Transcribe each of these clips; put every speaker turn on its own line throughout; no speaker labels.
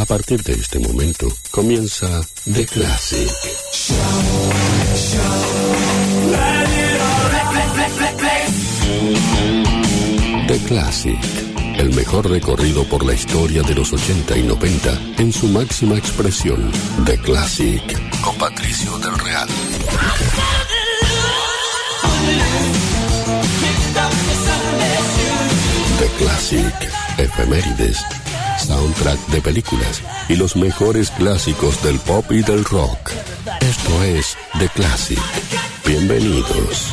A partir de este momento comienza The Classic. The Classic, el mejor recorrido por la historia de los 80 y 90 en su máxima expresión. The Classic, con Patricio del Real. The Classic, efemérides, soundtrack de películas y los mejores clásicos del pop y del rock. Esto es The Classic. Bienvenidos.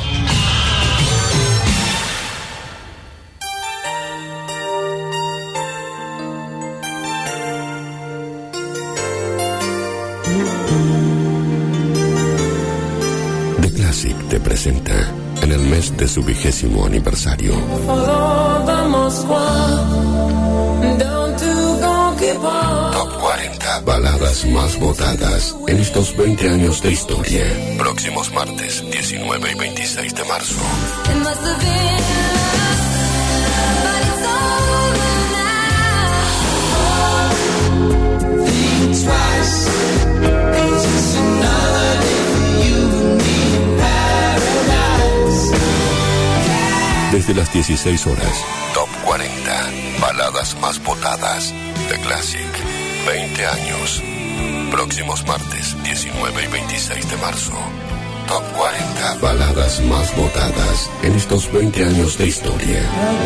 The Classic te presenta en el mes de su 20º aniversario Top 40 baladas más votadas en estos 20 años de historia. Próximos martes 19 y 26 de marzo. Desde las 16 horas, Top 40, baladas más votadas, The Classic, 20 años. Próximos martes, 19 y 26 de marzo. Top 40, baladas más votadas en estos 20 años de historia.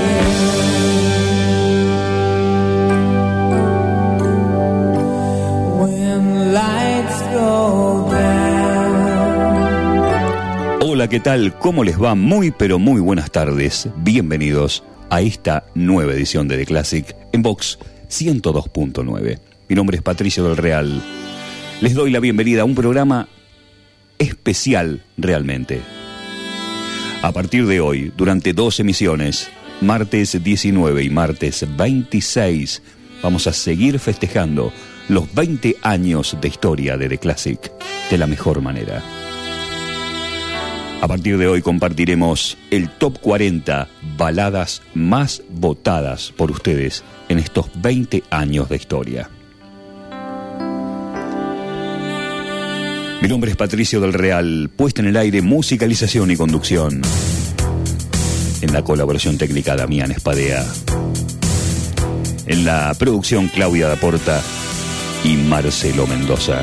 When lights go down.
Hola, ¿qué tal? ¿Cómo les va? Muy, pero muy buenas tardes. Bienvenidos a esta nueva edición de The Classic en Vox 102.9. Mi nombre es Patricio del Real. Les doy la bienvenida a un programa especial realmente. A partir de hoy, durante 2 emisiones, martes 19 y martes 26, vamos a seguir festejando los 20 años de historia de The Classic de la mejor manera. A partir de hoy compartiremos el Top 40 baladas más votadas por ustedes en estos 20 años de historia. Mi nombre es Patricio del Real, puesta en el aire, musicalización y conducción. En la colaboración técnica, Damián Espadea. En la producción, Claudia Daporta y Marcelo Mendoza.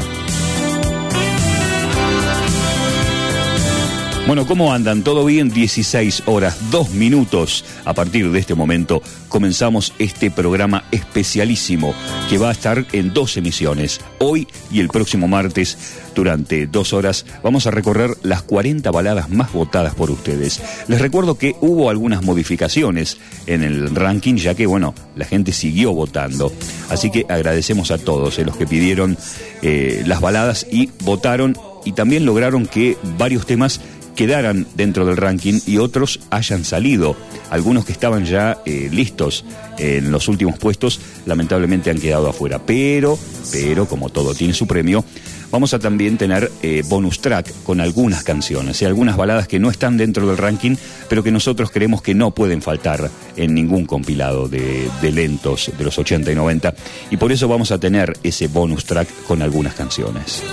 Bueno, ¿cómo andan? ¿Todo bien? 16 horas, 2 minutos. A partir de este momento comenzamos este programa especialísimo que va a estar en 2 emisiones. Hoy y el próximo martes, durante 2 horas, vamos a recorrer las 40 baladas más votadas por ustedes. Les recuerdo que hubo algunas modificaciones en el ranking, ya que, bueno, la gente siguió votando. Así que agradecemos a todos los que pidieron las baladas y votaron, y también lograron que varios temas quedaran dentro del ranking y otros hayan salido. Algunos que estaban ya listos en los últimos puestos, lamentablemente han quedado afuera. Pero, como todo tiene su premio, vamos a también tener bonus track con algunas canciones y algunas baladas que no están dentro del ranking, pero que nosotros creemos que no pueden faltar en ningún compilado de lentos de los 80 y 90. Y por eso vamos a tener ese bonus track con algunas canciones.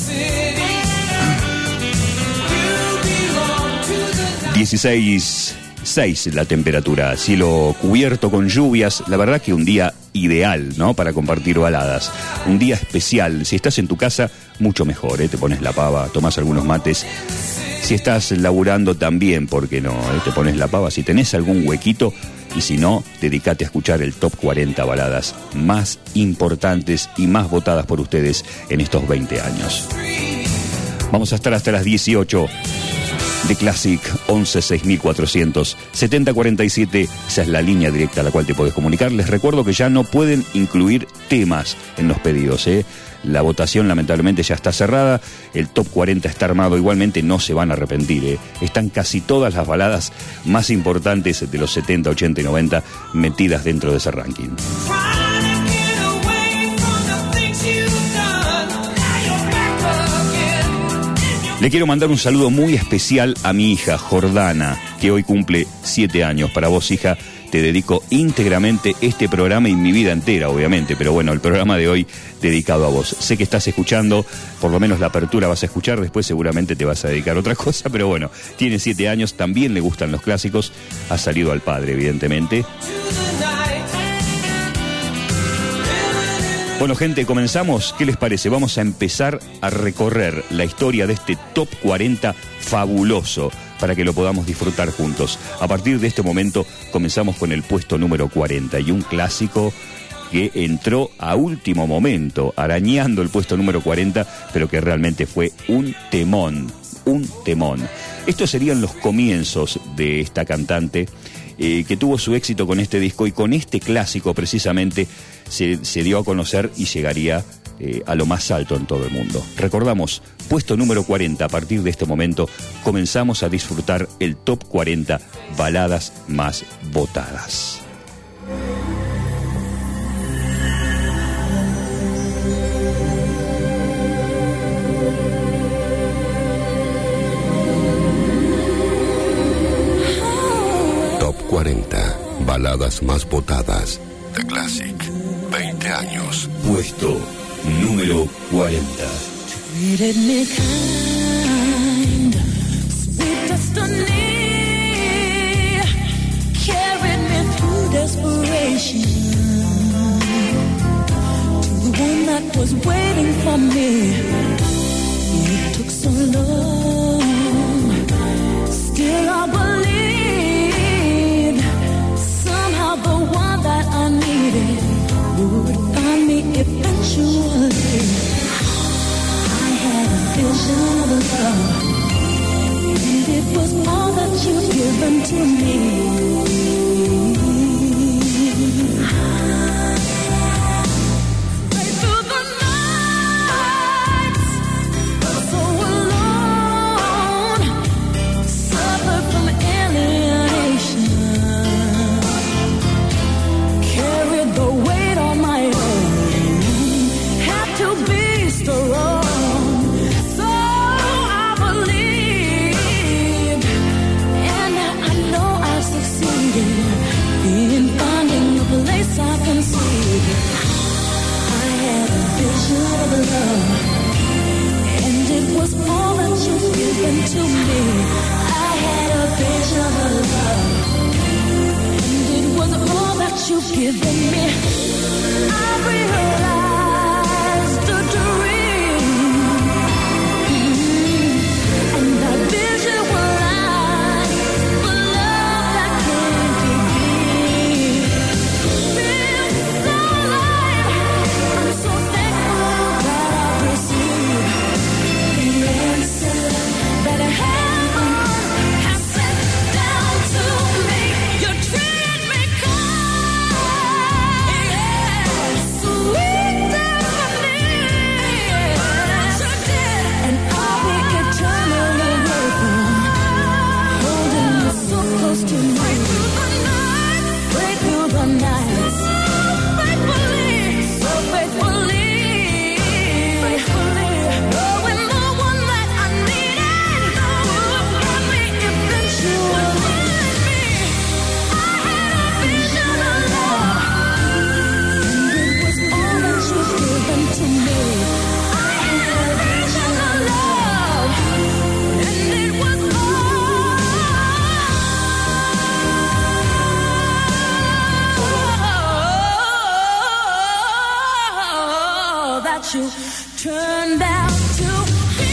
16.6 la temperatura, cielo cubierto con lluvias. La verdad que un día ideal, ¿no?, para compartir baladas. Un día especial. Si estás en tu casa, mucho mejor, Te pones la pava, tomás algunos mates. Si estás laburando también, ¿por qué no? Te pones la pava. Si tenés algún huequito, y si no, dedicate a escuchar el Top 40 baladas más importantes y más votadas por ustedes en estos 20 años. Vamos a estar hasta las 18. The Classic 11 6400 7047, esa es la línea directa a la cual te podés comunicar. Les recuerdo que ya no pueden incluir temas en los pedidos, La votación lamentablemente ya está cerrada, el Top 40 está armado, igualmente no se van a arrepentir, Están casi todas las baladas más importantes de los 70, 80 y 90 metidas dentro de ese ranking. Le quiero mandar un saludo muy especial a mi hija Jordana, que hoy cumple 7 años. Para vos, hija, te dedico íntegramente este programa y mi vida entera, obviamente, pero bueno, el programa de hoy dedicado a vos. Sé que estás escuchando, por lo menos la apertura vas a escuchar, después seguramente te vas a dedicar a otra cosa, pero bueno, tiene 7 años, también le gustan los clásicos, ha salido al padre, evidentemente. Bueno, gente, comenzamos. ¿Qué les parece? Vamos a empezar a recorrer la historia de este Top 40 fabuloso para que lo podamos disfrutar juntos. A partir de este momento comenzamos con el puesto número 40 y un clásico que entró a último momento, arañando el puesto número 40, pero que realmente fue un temón, un temón. Estos serían los comienzos de esta cantante, que tuvo su éxito con este disco y con este clásico precisamente se dio a conocer y llegaría a lo más alto en todo el mundo. Recordamos, puesto número 40, a partir de este momento comenzamos a disfrutar el Top 40 baladas más votadas.
Top 40 baladas más votadas de Classic. 20 años.
Puesto número 40.
Treated me kind, sweet destiny, carried me through desperation, to the one that was waiting for me. It took so long, still I believed somehow the one that I needed would find me eventually. I had a vision of love, and it was all that you've given to me. Right through the nights, so alone, suffered from alienation, carried the weight on my own, had to be strong. So I believed, and I know I succeeded in finding a place I can see. I had a vision of love, and it was all that you've given to me. I had a vision of love, and it was all that you've given me. I realized the dream, and that vision was life, the love that came to me. Feels so alive. I'm so thankful that I've received the answer that heaven has sent down to me. You treated me kind, sweet destiny, and I'll be eternally grateful, holding you so close to me. Right through the night, so faithfully, knowing the one that I needed would find me eventually. I had a vision of love, and it was all that you've given to me. I had a vision of love, and it was all that you turned out to be.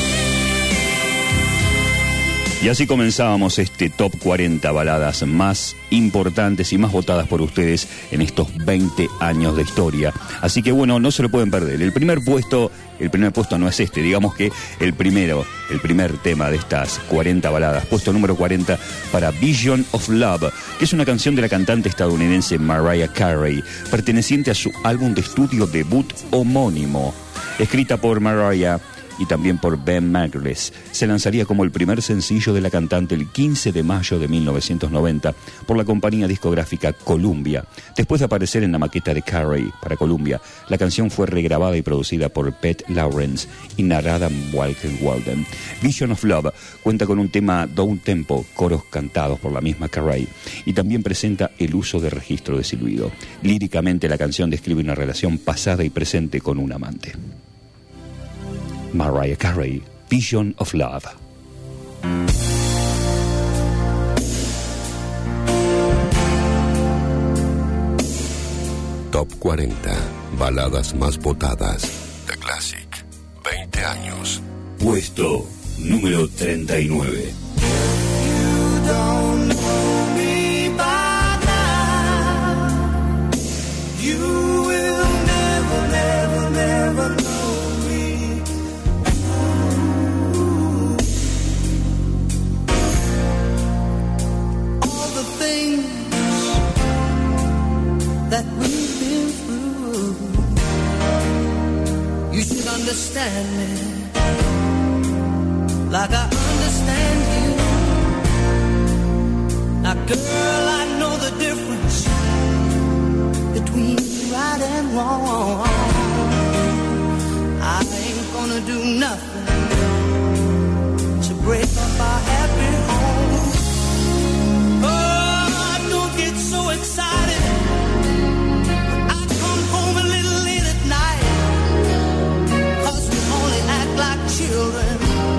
Y así comenzábamos este Top 40 baladas más importantes y más votadas por ustedes en estos 20 años de historia. Así que bueno, no se lo pueden perder. El primer puesto no es este, digamos que el primer tema de estas 40 baladas, puesto número 40 para Vision of Love, que es una canción de la cantante estadounidense Mariah Carey, perteneciente a su álbum de estudio debut homónimo, escrita por Mariah y también por Ben Margulis. Se lanzaría como el primer sencillo de la cantante el 15 de mayo de 1990 por la compañía discográfica Columbia. Después de aparecer en la maqueta de Carey para Columbia, la canción fue regrabada y producida por Pete Lawrence y narrada en Walker Walden. Vision of Love cuenta con un tema down tempo, coros cantados por la misma Carey, y también presenta el uso de registro de silbido. Líricamente, la canción describe una relación pasada y presente con un amante. Mariah Carey, Vision of Love.
Top 40 baladas más votadas de Classic. 20 años.
Puesto número 39.
You don't know me by now. You will never, never, never know me. All the things that we've been through, you should understand me like I understand you. Now, girl, I know the difference between right and wrong. I ain't gonna do nothing to break up our happy home. Oh, don't get so excited when I come home a little late at night, 'cause we only act like children.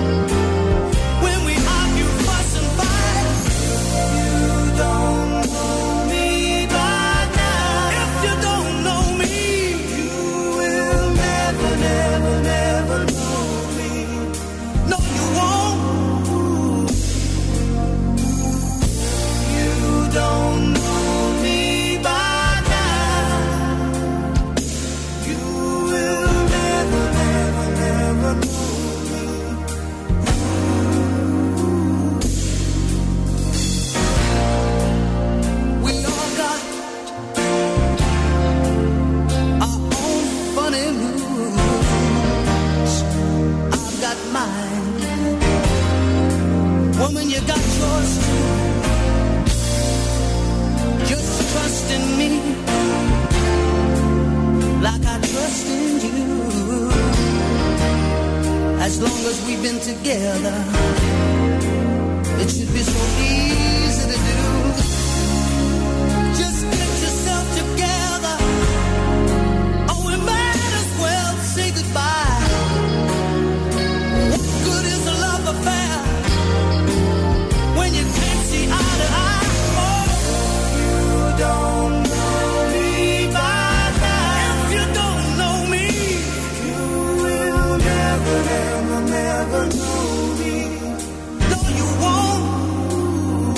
Woman, you got yours too. Just trust in me like I trust in you. As long as we've been together, it should be so easy to do. Just get yourself together, or we might as well say goodbye. What good is a love affair when you can't see eye to eye? Oh, you don't know me by now. If you don't know me, you will never, never, never know me. No, you won't.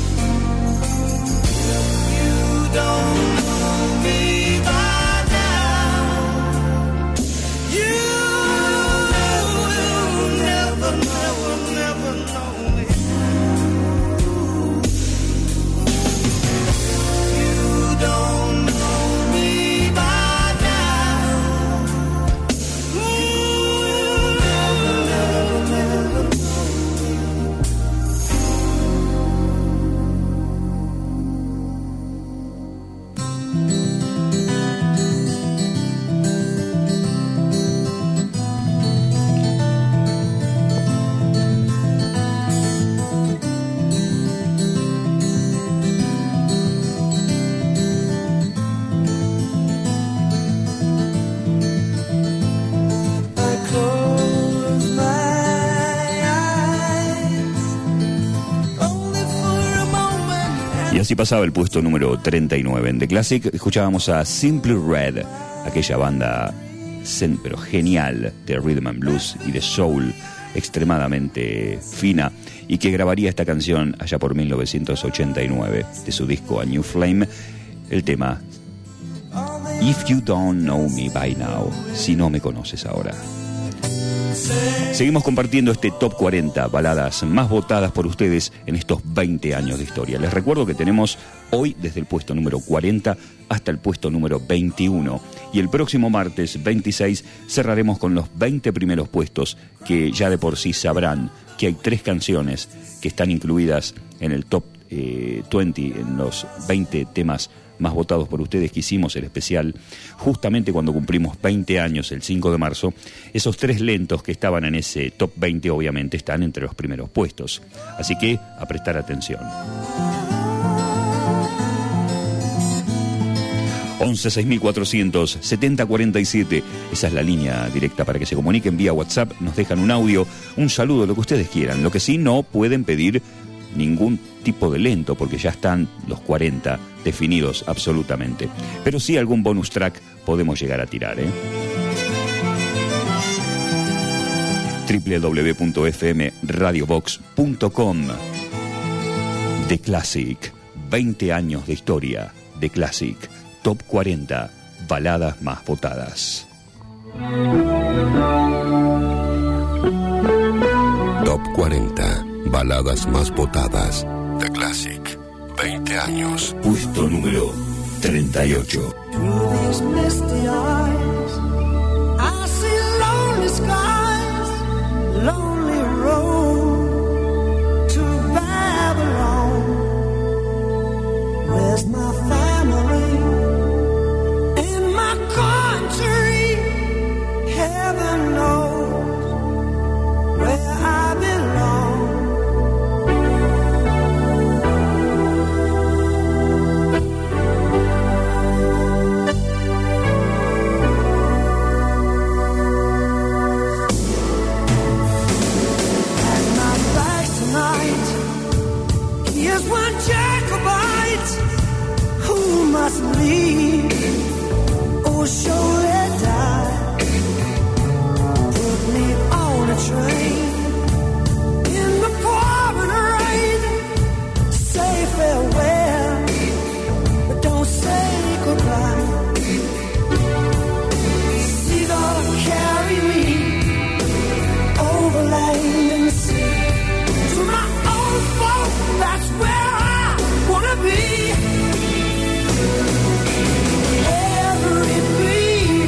If you don't know me by now, you will never, never, never know me. Don't know me by now. Ooh, never, never, never know me.
Y así pasaba el puesto número 39. En The Classic escuchábamos a Simply Red, aquella banda pero genial de rhythm and blues y de soul extremadamente fina, y que grabaría esta canción allá por 1989 de su disco A New Flame, el tema If You Don't Know Me By Now, si no me conoces ahora. Seguimos compartiendo este Top 40, baladas más votadas por ustedes en estos 20 años de historia. Les recuerdo que tenemos hoy desde el puesto número 40 hasta el puesto número 21. Y el próximo martes 26 cerraremos con los 20 primeros puestos, que ya de por sí sabrán que hay 3 canciones que están incluidas en el Top 20, en los 20 temas más votados por ustedes que hicimos el especial justamente cuando cumplimos 20 años el 5 de marzo. Esos 3 lentos que estaban en ese top 20 obviamente están entre los primeros puestos, así que a prestar atención. 11-6400 7047, esa es la línea directa para que se comuniquen vía WhatsApp, nos dejan un audio, un saludo, lo que ustedes quieran. Lo que sí, no pueden pedir ningún tipo de lento porque ya están los 40 definidos absolutamente, pero sí algún bonus track podemos llegar a tirar, www.fmradiobox.com. The Classic, 20 años de historia. The Classic, Top 40, baladas más votadas.
Top 40, baladas más votadas. The Classic, 20 años.
Puesto número 38.
Through these misty eyes, I see lonely skies, lonely road to Babylon. Where's my family and my country? Heaven knows where I belong. Here's one Jacobite who must leave or surely die. Put me on a train in the pouring rain. Say farewell, but don't say goodbye. Seagull, carry me over land and sea to my own folk. That's where I wanna be. Every beat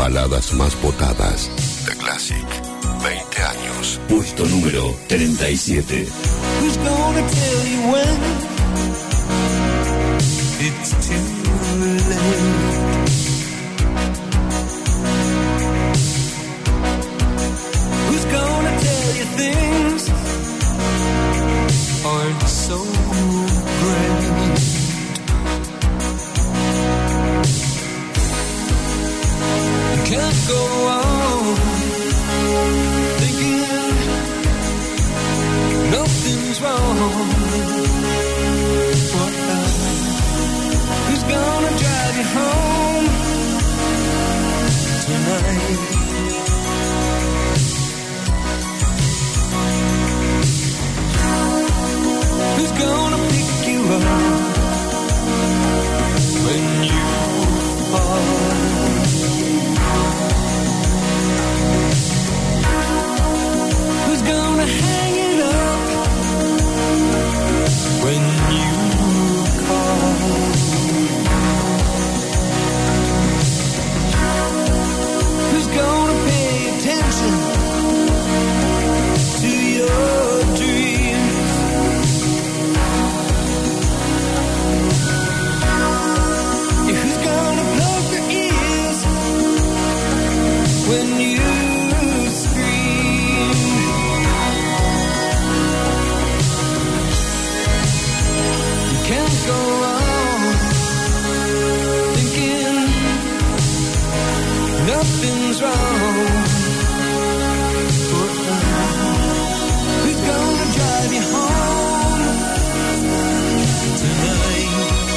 Baladas más votadas. The Classic. 20 años.
Puesto número 37.
Who's gonna tell you when it's too late? Who's gonna tell you things aren't so great? You can't go on thinking nothing's wrong. What now? Who's gonna drive you home tonight? Who's gonna pick you up when you fall? Who's gonna hang it up when you call? Who's gonna pay attention to your dreams? Who's gonna plug your ears when you can't go on thinking nothing's wrong. Who's gonna drive you home tonight?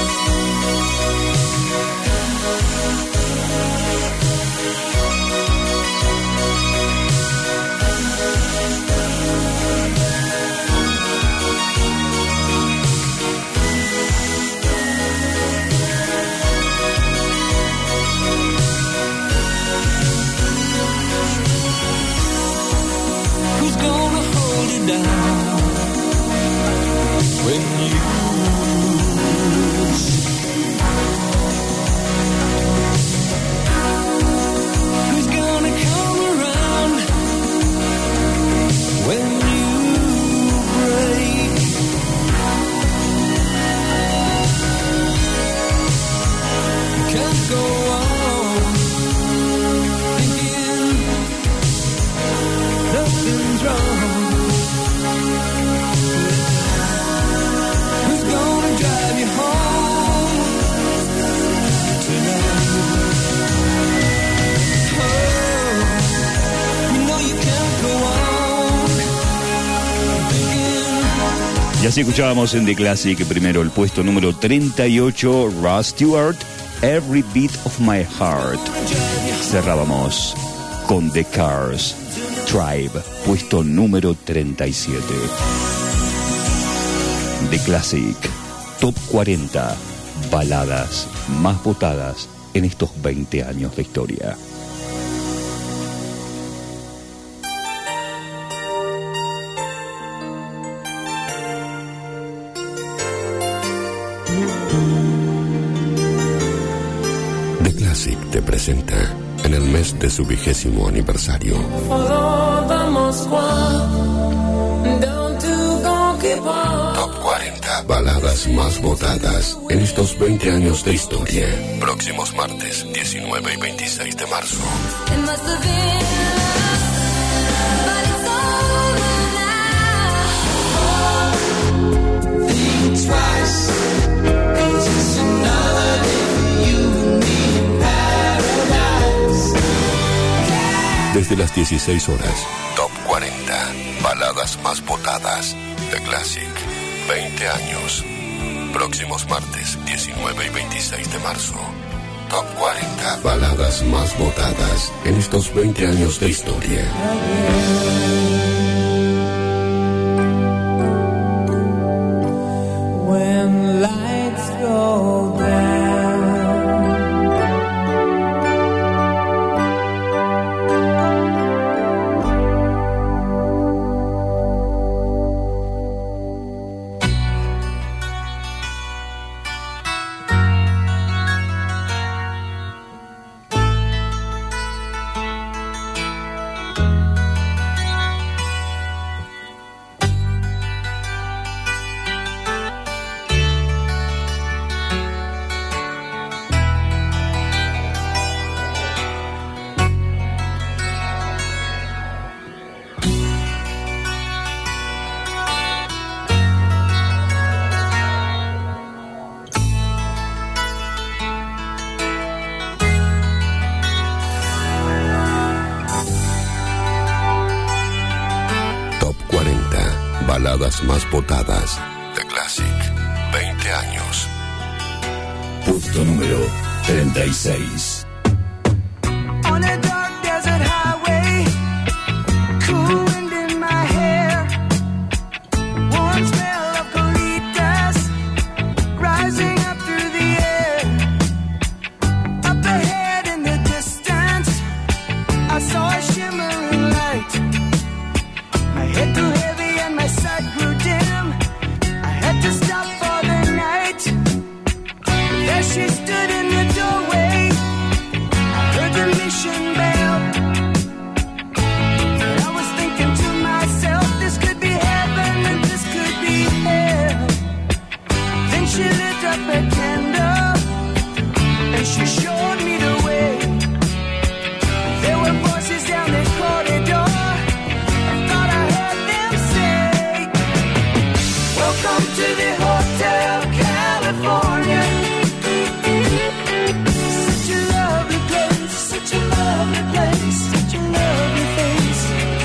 Down when you who's gonna come around when you break? You can't go on thinking nothing's wrong. Drive you home tonight. Oh, you know you can't go on.
Y así escuchábamos en The Classic primero el puesto número 38, Rod Stewart, Every Beat of My Heart. Cerrábamos con The Cars, Tribe, puesto número 37. The Classic, Top 40, baladas más votadas en estos 20 años de historia.
The Classic te presenta en el mes de su 20º aniversario. Top 40 baladas más votadas en estos 20 años de historia. Próximos martes 19 y 26 de marzo. Desde las 16 horas, Top 40 baladas más votadas. The Classic, 20 años. Próximos martes 19 y 26 de marzo. Top 40 baladas más votadas en estos 20 años de historia.
When lights go down.
Baladas más votadas de Classic. 20 años.
Puesto número 36.
On a dark desert highway, cool wind in my hair, warm smell of colitas rising up through the air. Up ahead in the distance, I saw a shimmering light. My head grew heavy and my sight grew dim. I had to stop for the night. There she stood in the doorway. I heard the mission bell. And I was thinking to myself, this could be heaven and this could be hell. Then she lit up a candle and she showed me the way. There were voices down the corridor. I thought I heard them say, welcome to the Hotel California. Such a lovely place, such a lovely place, such a lovely face.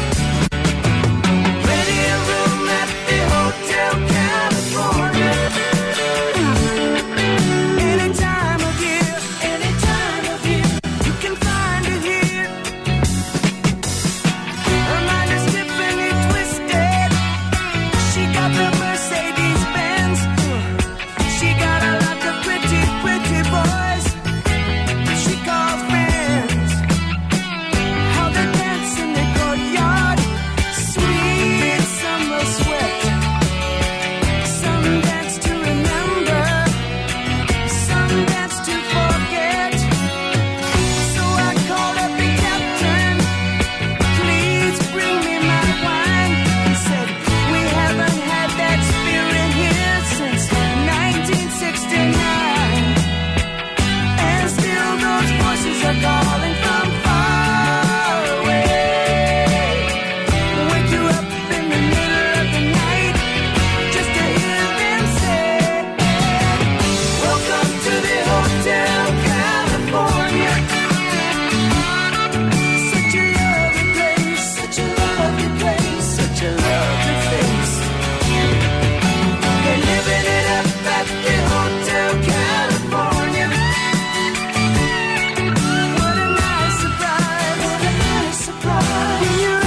Plenty of room at the Hotel California. Any time of year, you can find it here. Her mind is Tiffany twisted. She got the Mercedes Benz. She got a lot of pretty, pretty boys she calls friends. How they dance in the courtyard, sweet summer sweat. Some dance to remember, some dance to forget. So I called up the captain, please bring me my wine. He said, we haven't had that spirit here since 1969. And still those voices are calling from far away. Wake you up in the middle of the night just to hear them say, welcome to the Hotel California. Such a lovely place, such a lovely place, such a lovely face. They're living it up at the Hotel California. What a nice surprise, what a nice surprise. In your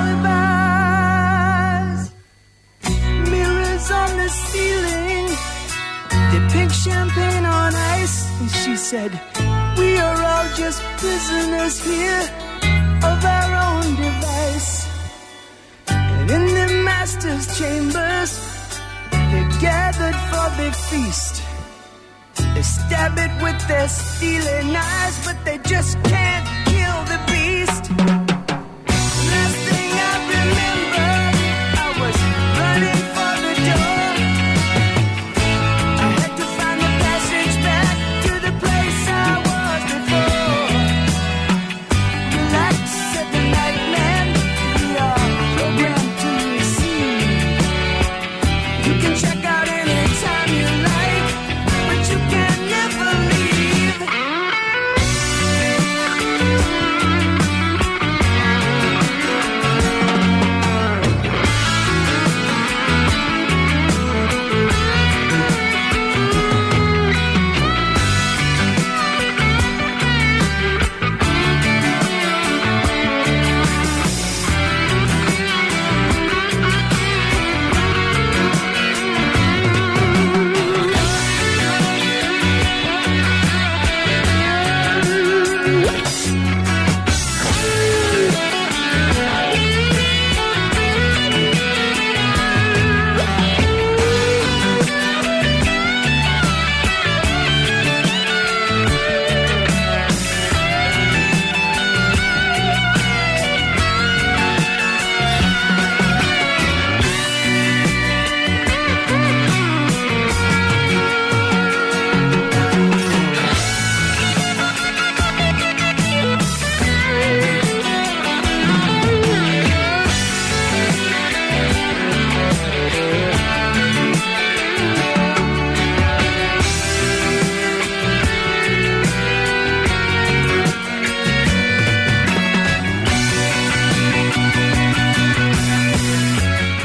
alibis, mirrors on the ceiling, the pink champagne on ice. And she said, we are all just prisoners here of our own device. And in the master's chambers, they gathered for the feast. They stab it with their steely knives, but they just can't kill the beast. Last thing I remember, I was running for the door. I had to find the passage back to the place I was before. Relax, said the night man, we are programmed to receive. You can check out anytime you like, but you can never leave.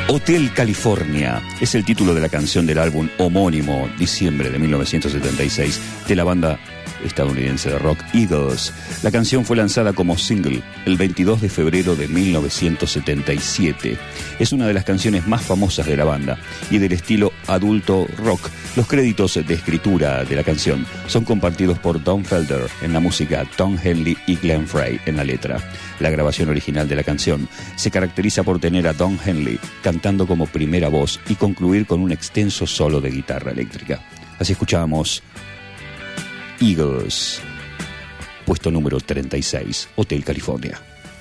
Hotel California es el título de la canción del álbum homónimo, diciembre de 1976, de la banda estadounidense de rock Eagles. La canción fue lanzada como single el 22 de febrero de 1977. Es una de las canciones más famosas de la banda y del estilo adulto rock. Los créditos de escritura de la canción son compartidos por Don Felder en la música, Tom Henley y Glenn Frey en la letra. La grabación original de la canción se caracteriza por tener a Don Henley cantando como primera voz y concluir con un extenso solo de guitarra eléctrica. Así escuchamos Eagles, puesto número 36, Hotel California.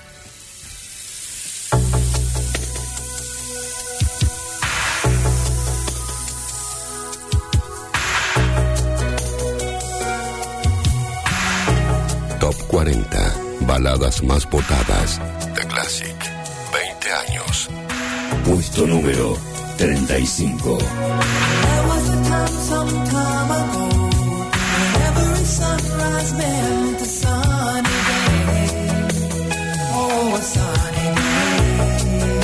Top 40, baladas más votadas, The Classic, 20 años.
Puesto número 35.
There was a time some time ago when every sunrise meant a sunny day. Oh, a sunny day.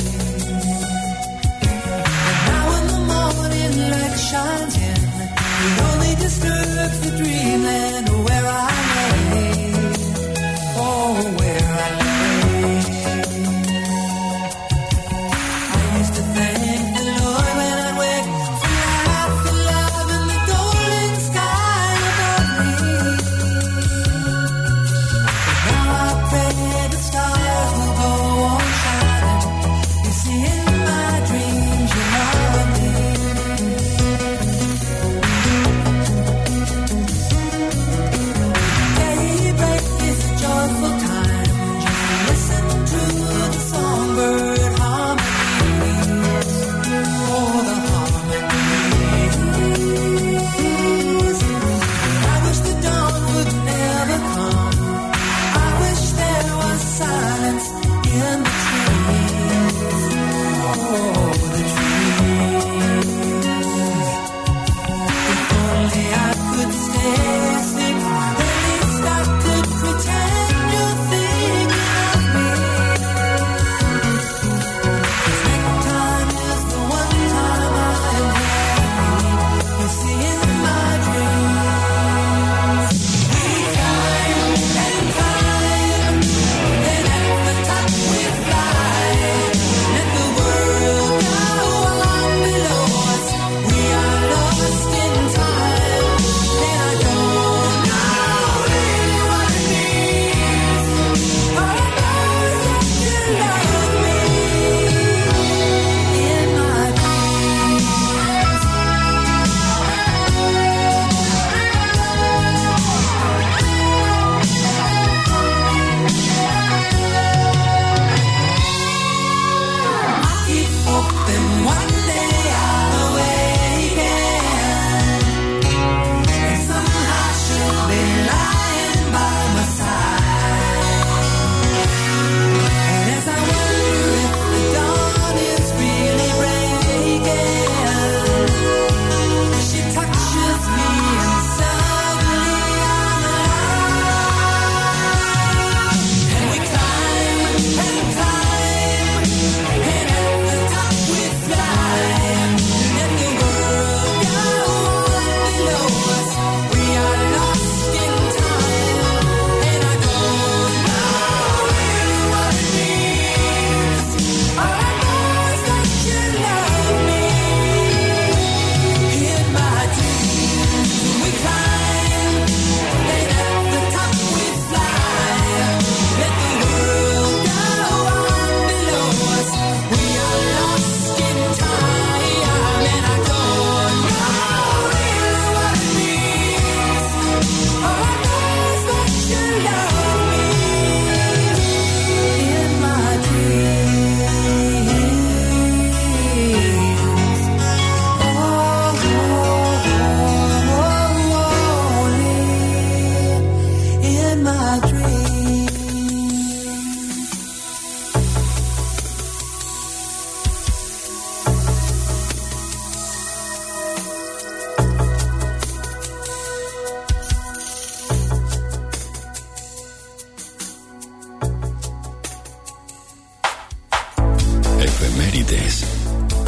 And now when the morning light shines in, it only disturbs the dreamland where I lay. Oh, where I lay. I used to thank the Lord when I'd wake for life and love and the golden sky above me. But now I pray the stars will go on shining. You see, in my dreams you love me. Daybreak is a joyful time. Just listen to the songbird harmony.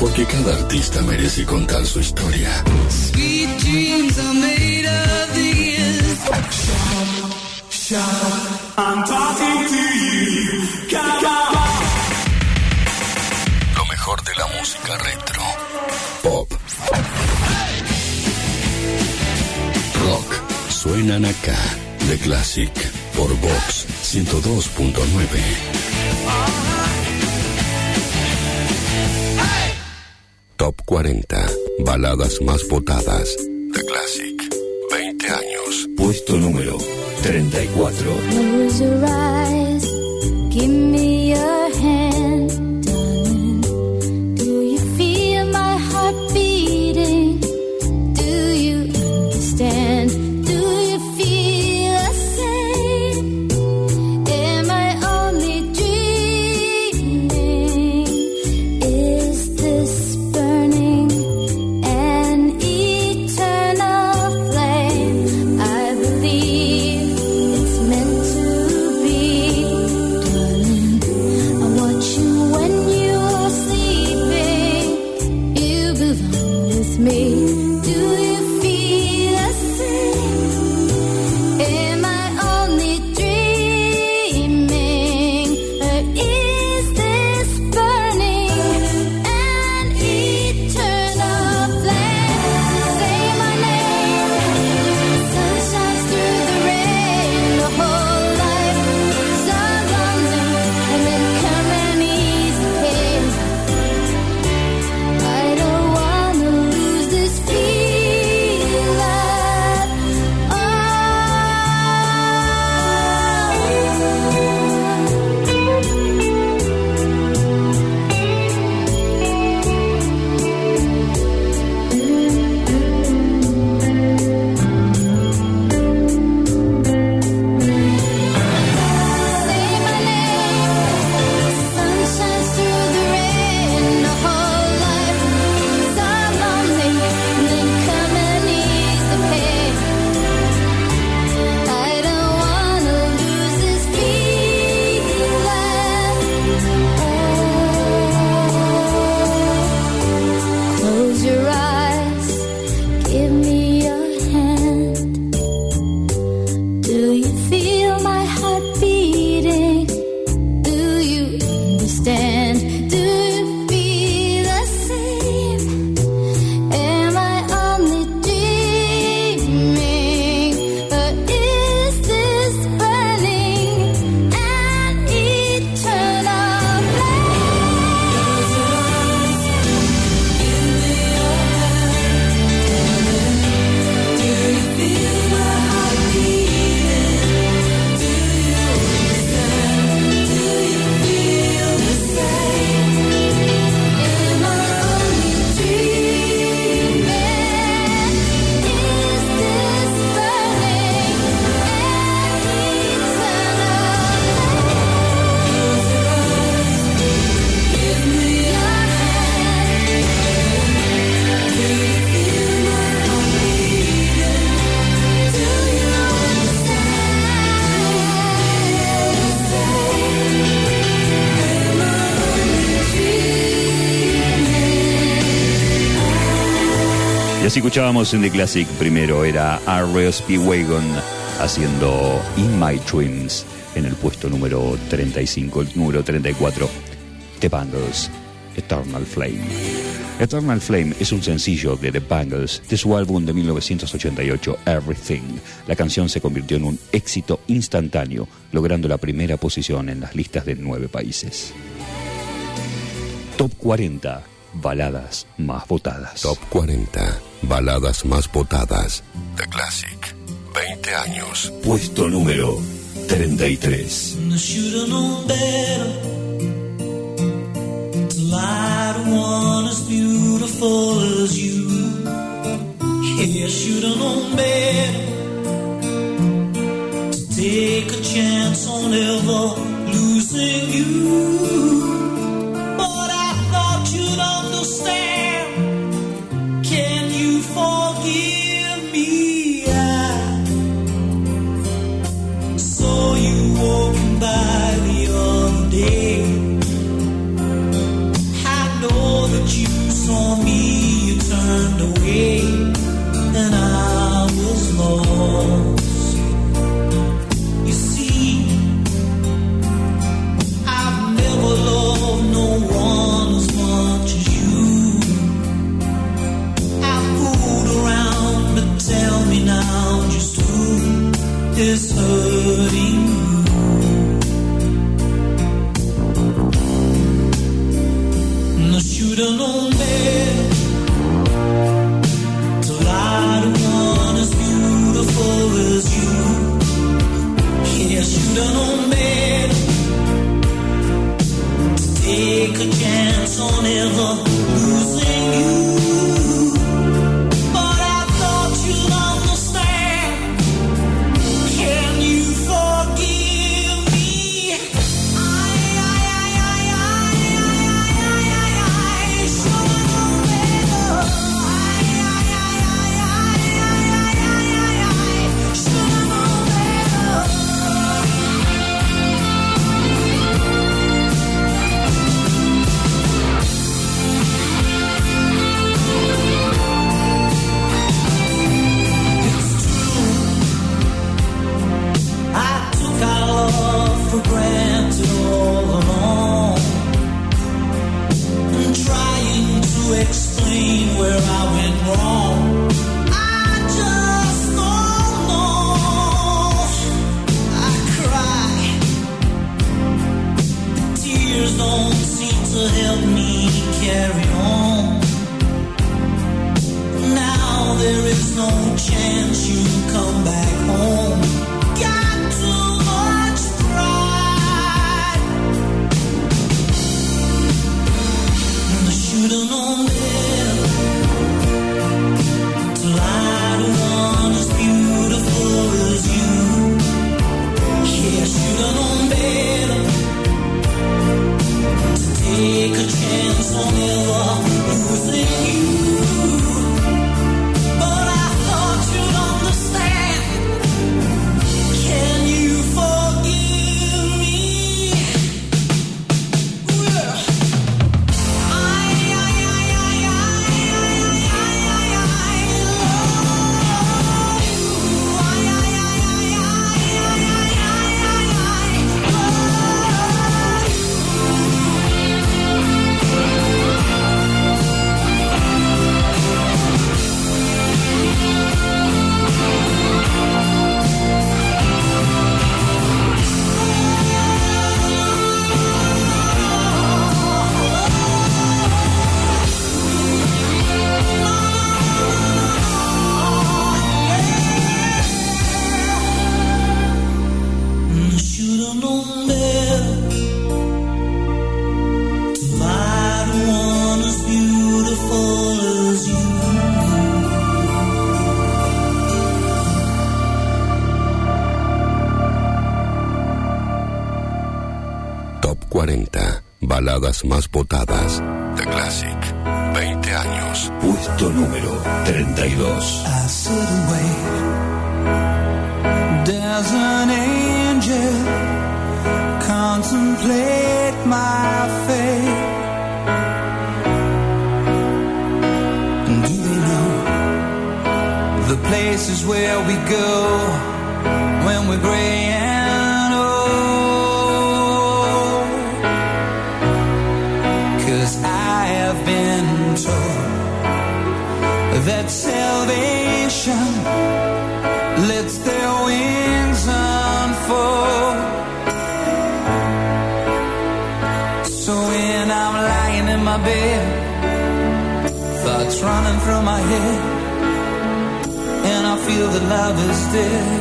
Porque cada artista merece contar su historia.
Sweet dreams are made of these. I'm talking to you.
Lo mejor de la música retro. Pop. Rock. Suenan acá. The Classic. Por Vox 102.9. Top 40. Baladas más votadas. The Classic. 20 años.
Puesto número 34.
Close your eyes, give me your hand, darling. Do you feel my heart beating? Do you understand? Do you feel the same? Am I only dreaming? Is this burning an eternal flame? I believe it's meant to be, darling. I watch you when you're sleeping. You belong with me. Do you feel the same? Am I only dreaming? Or is this burning an eternal flame? Say my name. Sun shines through the rain. The whole life surrounding, and then come and ease the pain. I don't wanna lose this feeling. Say my name. Sun shines through the rain. The whole life surrounding, and then come and ease the pain. I don't wanna lose this feeling. Close your eyes, give me your hand. Do you feel my heart beating? Do you understand? Do you feel the same? Am I only dreaming? Or is this burning an eternal
Y así escuchábamos en The Classic. Primero era R.E.O. Speedwagon haciendo In My Dreams en el puesto número 35. El número 34, The Bangles, Eternal Flame. Eternal Flame es un sencillo de The Bangles de su álbum de 1988, Everything. La canción se convirtió en un éxito instantáneo, logrando la primera posición en las listas de 9 países. Top 40. Baladas más votadas.
Top 40. Baladas más votadas. The Classic. 20 años.
Puesto número 33.
I should've known better to lie to one as beautiful as you. Yeah, I should've known better to take a chance on ever losing you. But I thought you'd understand. Can you forgive me? I saw you walking by the other day. I know that you have known better. To lie to one as beautiful as you. Yes, you'd have known better. To take a chance on ever losing you. But I thought you'd understand. Can you forgive me? I should have known better. Should have known better. It's true. I took our love for granted all along. Trying to explain where I went wrong. I just don't know. I cry. The tears don't seem to help me carry on. Now there is no chance you come back home. Got too much pride. And I should have known better. To lie to one as beautiful as you. Yes, should have known better. To take a chance on ever losing you. But I thought you'd understand. Can you forgive me? Well, I should have known better. To lie to one as beautiful as you.
Top 40. Baladas más votadas. The Classic. 20 años.
Puesto número 32.
I sit and wait. There's an angel contemplate my fate. And do they know the places where we go when we're gray and old? 'Cause I have been told that salvation lets their wings unfold. So when I'm lying in my bed, thoughts running through my head, and I feel that love is dead,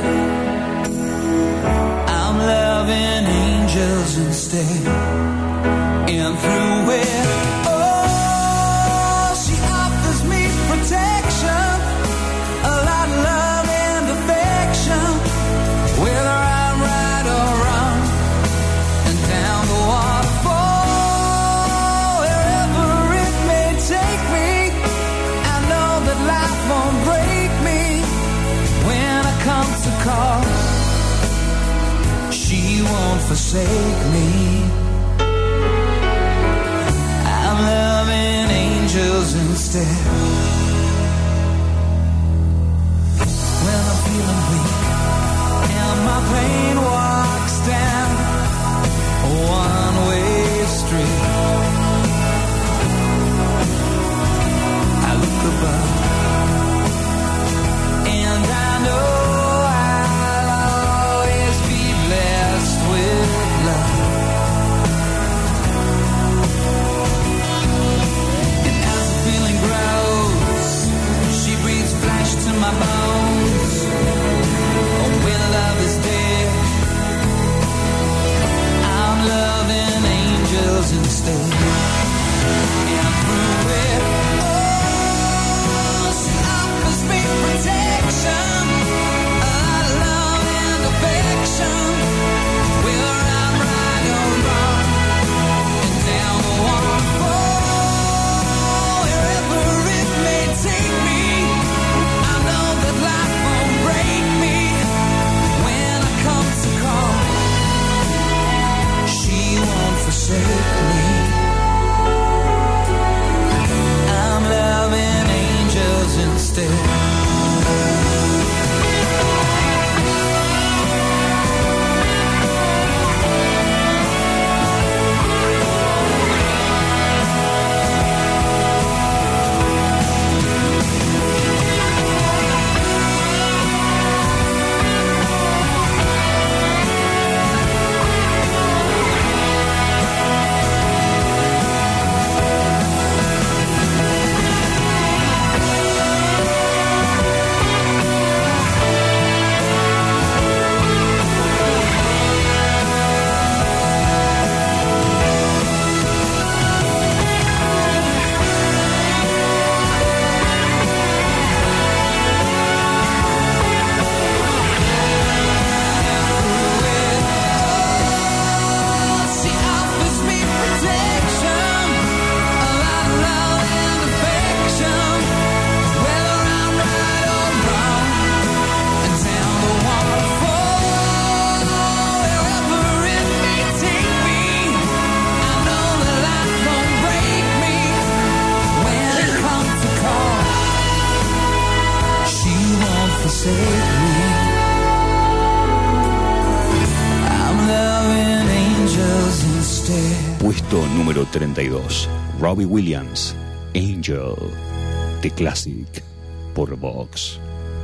I'm loving angels instead. And through it, oh, she offers me protection, a lot of love and affection, whether I'm right or wrong, and down the waterfall, wherever it may take me, I know that life won't break me when I come to call. She won't forsake me. I'm loving angels instead. When I'm feeling weak and my pain walks down a one-way street, I look above and I know I'll always be blessed with love.
número 32. Robbie Williams, Angel, The Classic, por Vox.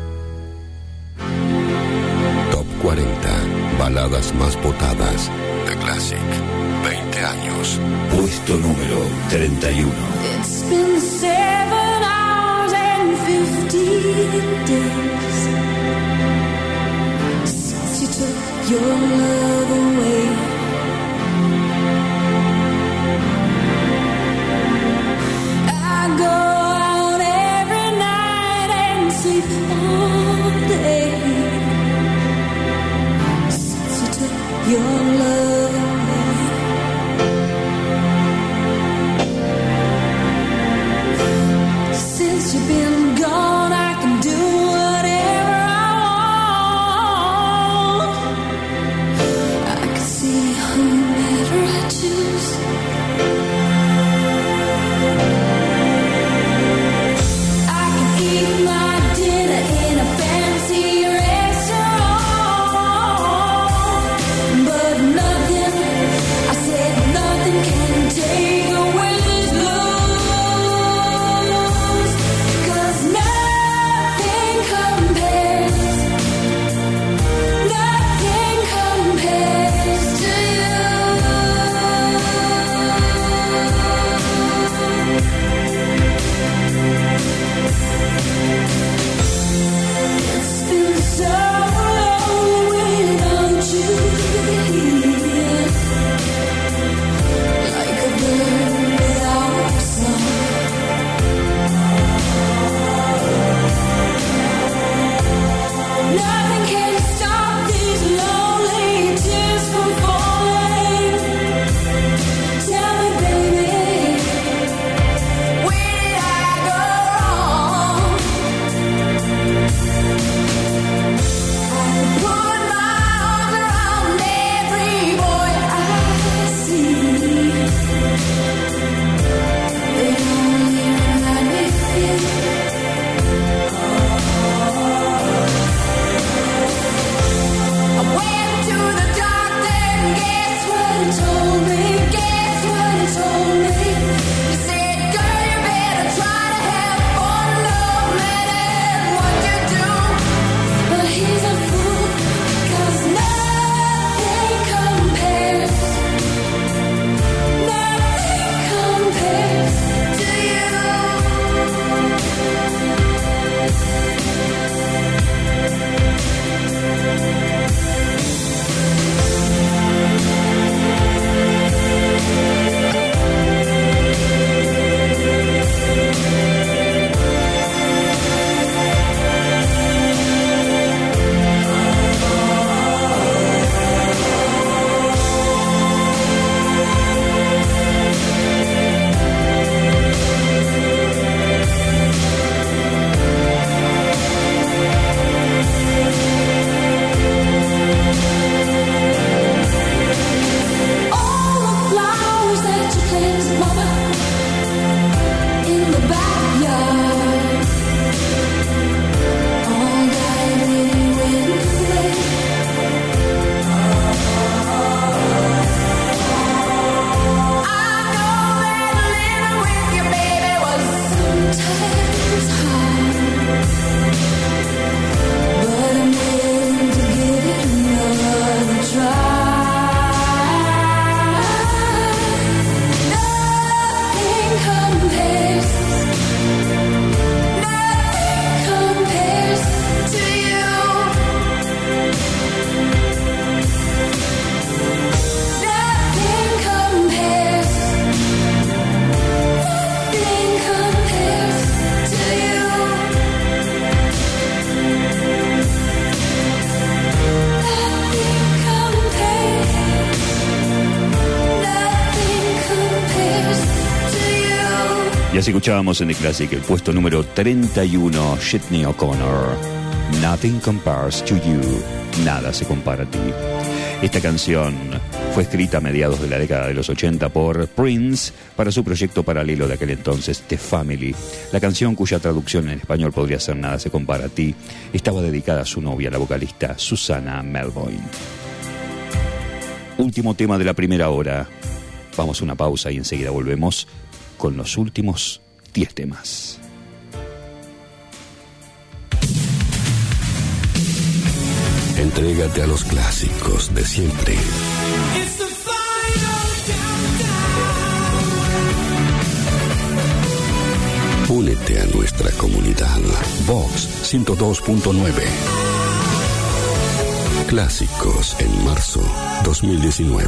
Top 40. Baladas más votadas. The Classic. 20 años.
Puesto número 31.
It's been 7 hours and 15 days since you took your love away. I go out every night and sleep all day since you took your love away. Since you've been gone, I can do whatever I want. I can see whomever I choose. I can eat my dinner in a fancy restaurant, but nothing, I said nothing can take away this love. 'Cause nothing compares to you. It's been so long without you here, like a bird without a song. Nothing can stop these lonely tears from falling. Tell me, baby, where did I go wrong? I put my arms around every boy I see. They only remind me of you. I went to the doctor and guess what he told me? Guess what he told me? He said, girl, you better try to have fun no matter what you do. But he's a fool, 'cause nothing compares to you. All the flowers that you planted, mama, in the backyard, all died when you went away. I know that living with you, baby, was sometimes hard, but I'm willing to give it another try. Nothing compares to you. Nothing compares to you.
Y así escuchábamos en The Classic el puesto número 31, Sinead O'Connor, Nothing Compares to You, nada se compara a ti. Esta canción fue escrita a mediados de la década de los 80 por Prince para su proyecto paralelo de aquel entonces, The Family. La canción, cuya traducción en español podría ser Nada se compara a ti, estaba dedicada a su novia, la vocalista Susannah Melvoin. Último tema de la primera hora. Vamos a una pausa y enseguida volvemos con los últimos 10 temas.
Entrégate a los clásicos de siempre. Únete a nuestra comunidad. Vox 102.9. Clásicos en marzo 2019.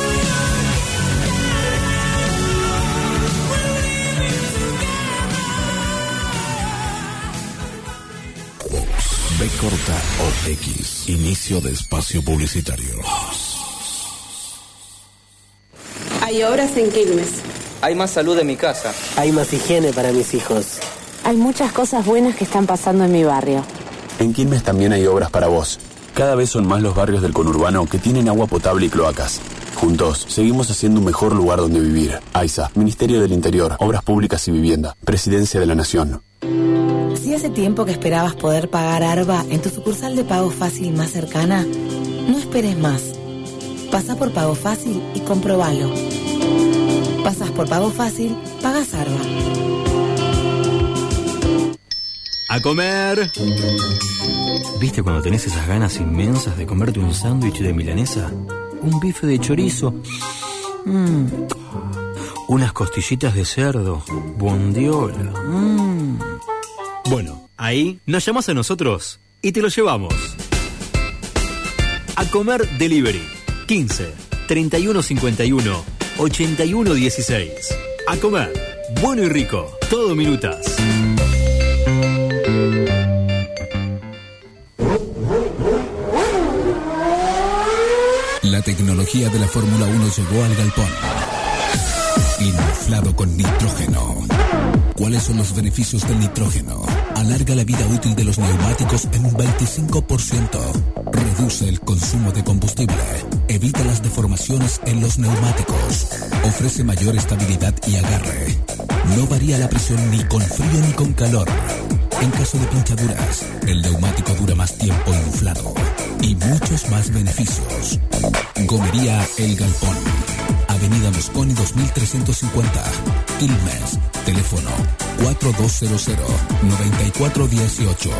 B corta o X. Inicio de espacio publicitario.
Hay obras en Quilmes.
Hay más salud en mi casa.
Hay más higiene para mis hijos.
Hay muchas cosas buenas que están pasando en mi barrio.
En Quilmes también hay obras para vos. Cada vez son más los barrios del conurbano que tienen agua potable y cloacas. Juntos, seguimos haciendo un mejor lugar donde vivir. AISA, Ministerio del Interior, Obras Públicas y Vivienda, Presidencia de la Nación.
Si hace tiempo que esperabas poder pagar ARBA en tu sucursal de Pago Fácil más cercana, no esperes más. Pasá por Pago Fácil y comprobalo. Pasás por Pago Fácil, pagas ARBA.
¡A comer! ¿Viste cuando tenés esas ganas inmensas de comerte un sándwich de milanesa? Un bife de chorizo. Unas costillitas de cerdo. Bondiola. Bueno, ahí nos llamás a nosotros y te lo llevamos. A comer delivery. 15 31 51 81 16. A comer. Bueno y rico. Todo minutas.
La tecnología de la Fórmula 1 llegó al galpón. Inflado con nitrógeno. ¿Cuáles son los beneficios del nitrógeno? Alarga la vida útil de los neumáticos en un 25%. Reduce el consumo de combustible. Evita las deformaciones en los neumáticos. Ofrece mayor estabilidad y agarre. No varía la presión ni con frío ni con calor. En caso de pinchaduras, el neumático dura más tiempo inflado. Y muchos más beneficios. Gomería El Galpón. Avenida Mosconi 2350. Quilmes. Teléfono 4200-9418.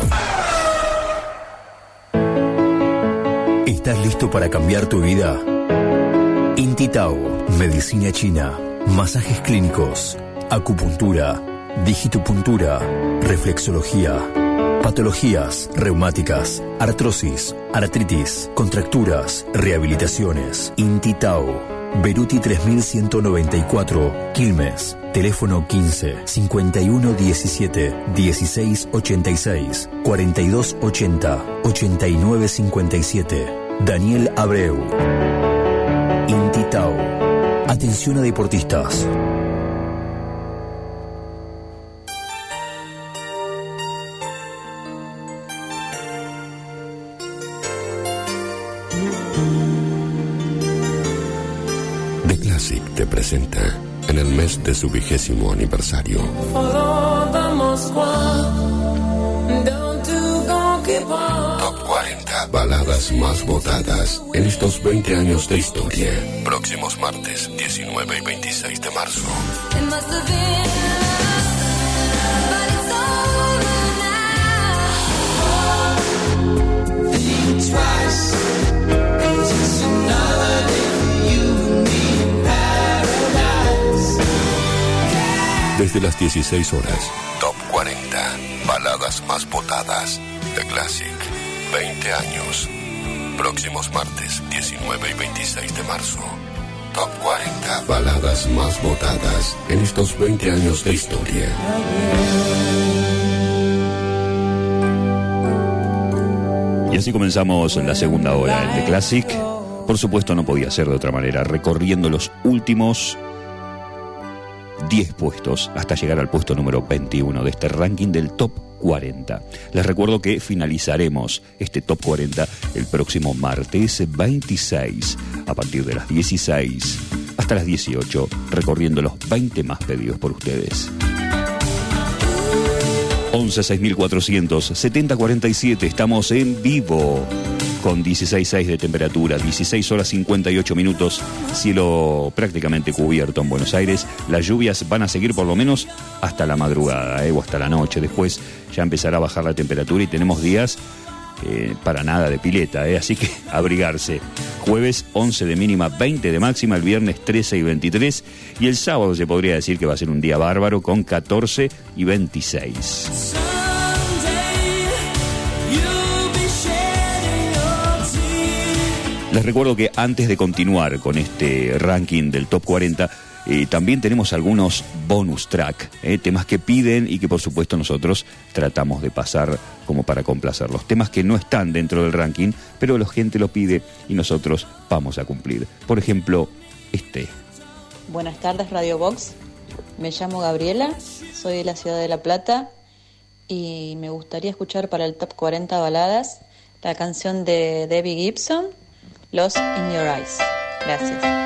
¿Estás listo para cambiar tu vida? Intitao, medicina china, masajes clínicos, acupuntura, digitopuntura, reflexología, patologías reumáticas, artrosis, artritis, contracturas, rehabilitaciones. Intitao, Beruti 3194, Quilmes. Teléfono 15 51 17 16 86 42 80 89 57. Daniel Abreu. Intitao. Atención a deportistas.
The Classic te presenta en el mes de su 20º aniversario Top 40 baladas más votadas en estos 20 años de historia. Próximos martes 19 y 26 de marzo. Desde las 16 horas, Top 40 baladas más votadas. The Classic, 20 años. Próximos martes 19 y 26 de marzo. Top 40 baladas más votadas en estos 20 años de historia.
Y así comenzamos la segunda hora en The Classic. Por supuesto, no podía ser de otra manera, recorriendo los últimos 10 puestos hasta llegar al puesto número 21 de este ranking del Top 40. Les recuerdo que finalizaremos este Top 40 el próximo martes 26 a partir de las 16 hasta las 18, recorriendo los 20 más pedidos por ustedes. 11 6400 7047, estamos en vivo con 16,6 de temperatura, 16 horas 58 minutos, cielo prácticamente cubierto en Buenos Aires. Las lluvias van a seguir por lo menos hasta la madrugada, o hasta la noche. Después ya empezará a bajar la temperatura y tenemos días para nada de pileta, así que abrigarse. Jueves 11 de mínima, 20 de máxima, el viernes 13 y 23, y el sábado se podría decir que va a ser un día bárbaro con 14 y 26. Les recuerdo que antes de continuar con este ranking del Top 40, también tenemos algunos bonus track, temas que piden y que por supuesto nosotros tratamos de pasar como para complacerlos. Temas que no están dentro del ranking, pero la gente lo pide y nosotros vamos a cumplir. Por ejemplo, este.
Buenas tardes, Radio Box. Me llamo Gabriela, soy de la ciudad de La Plata y me gustaría escuchar para el Top 40 baladas la canción de Debbie Gibson, Lost in Your Eyes. Gracias.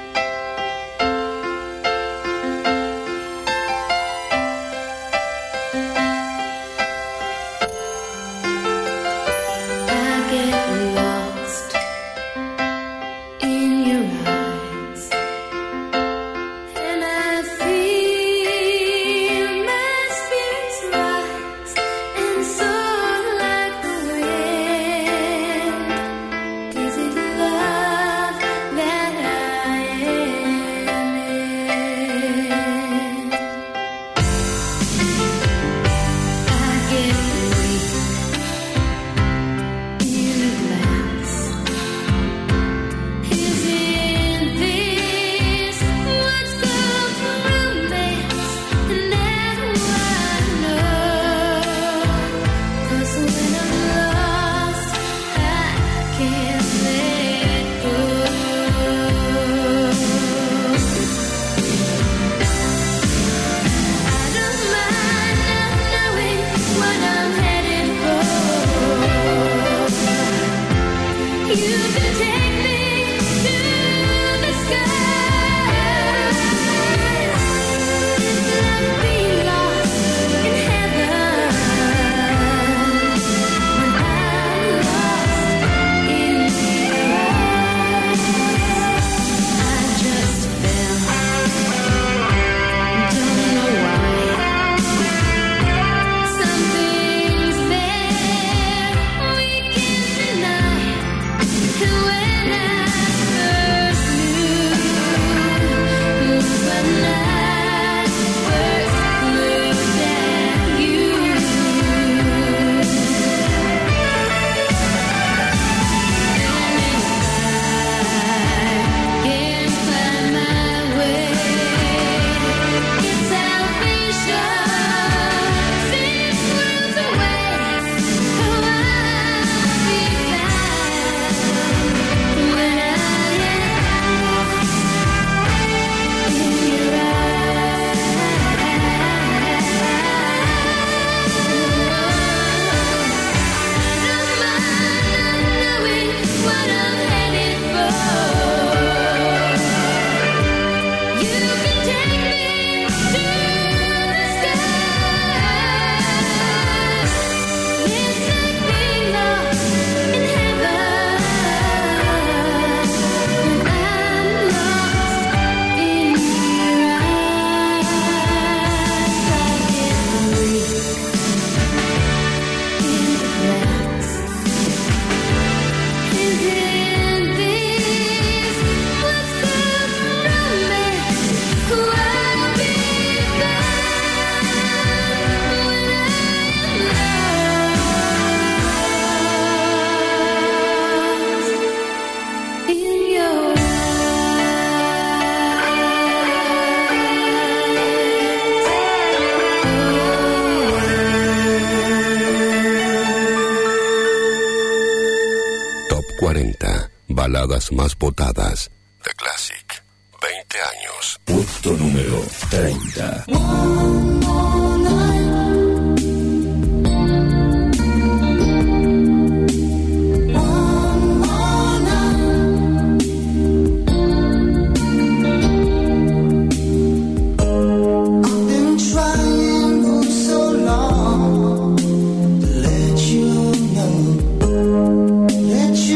Baladas más votadas. The Classic. 20 años.
Puesto número 30.
Let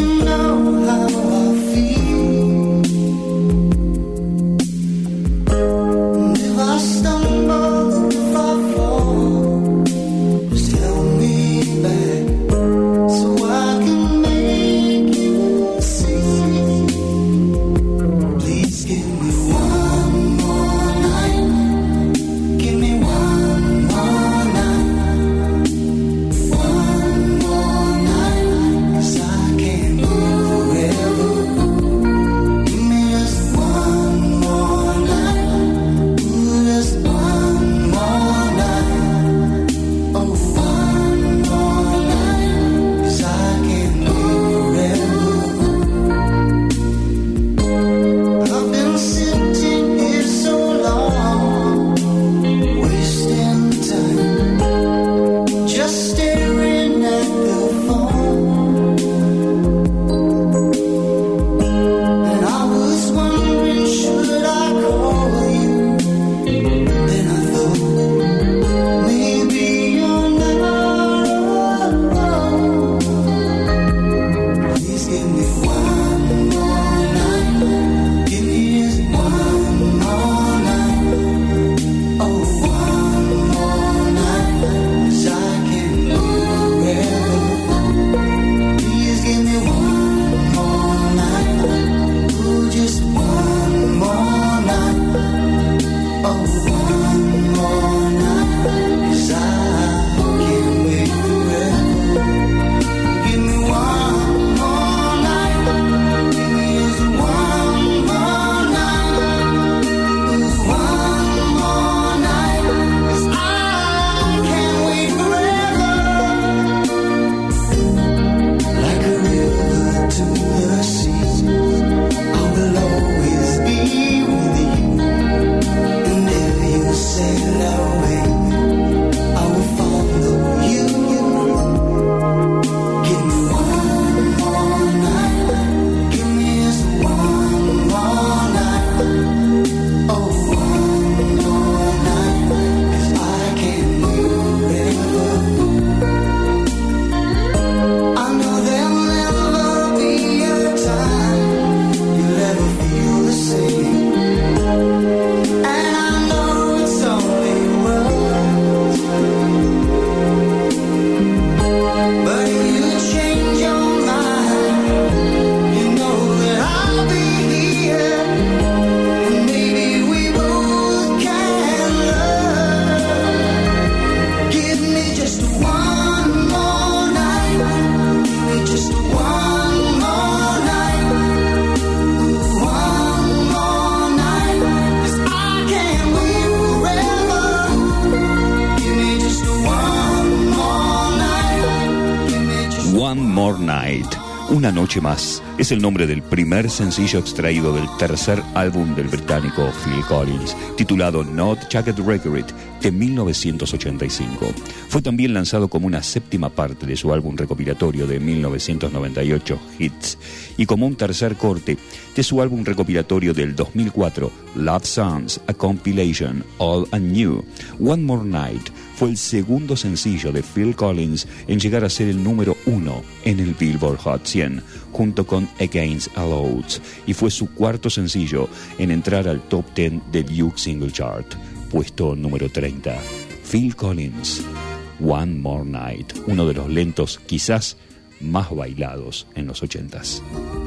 More Night, Una noche más, es el nombre del primer sencillo extraído del tercer álbum del británico Phil Collins, titulado Not Jagged Regret, de 1985. Fue también lanzado como una séptima parte de su álbum recopilatorio de 1998, Hits, y como un tercer corte de su álbum recopilatorio del 2004, Love Songs, A Compilation, All Anew. One More Night fue el segundo sencillo de Phil Collins en llegar a ser el número 1 en el Billboard Hot 100, junto con Against All Odds, y fue su cuarto sencillo en entrar al top 10 del UK Single Chart, puesto número 30. Phil Collins, One More Night, uno de los lentos quizás más bailados en los 80s.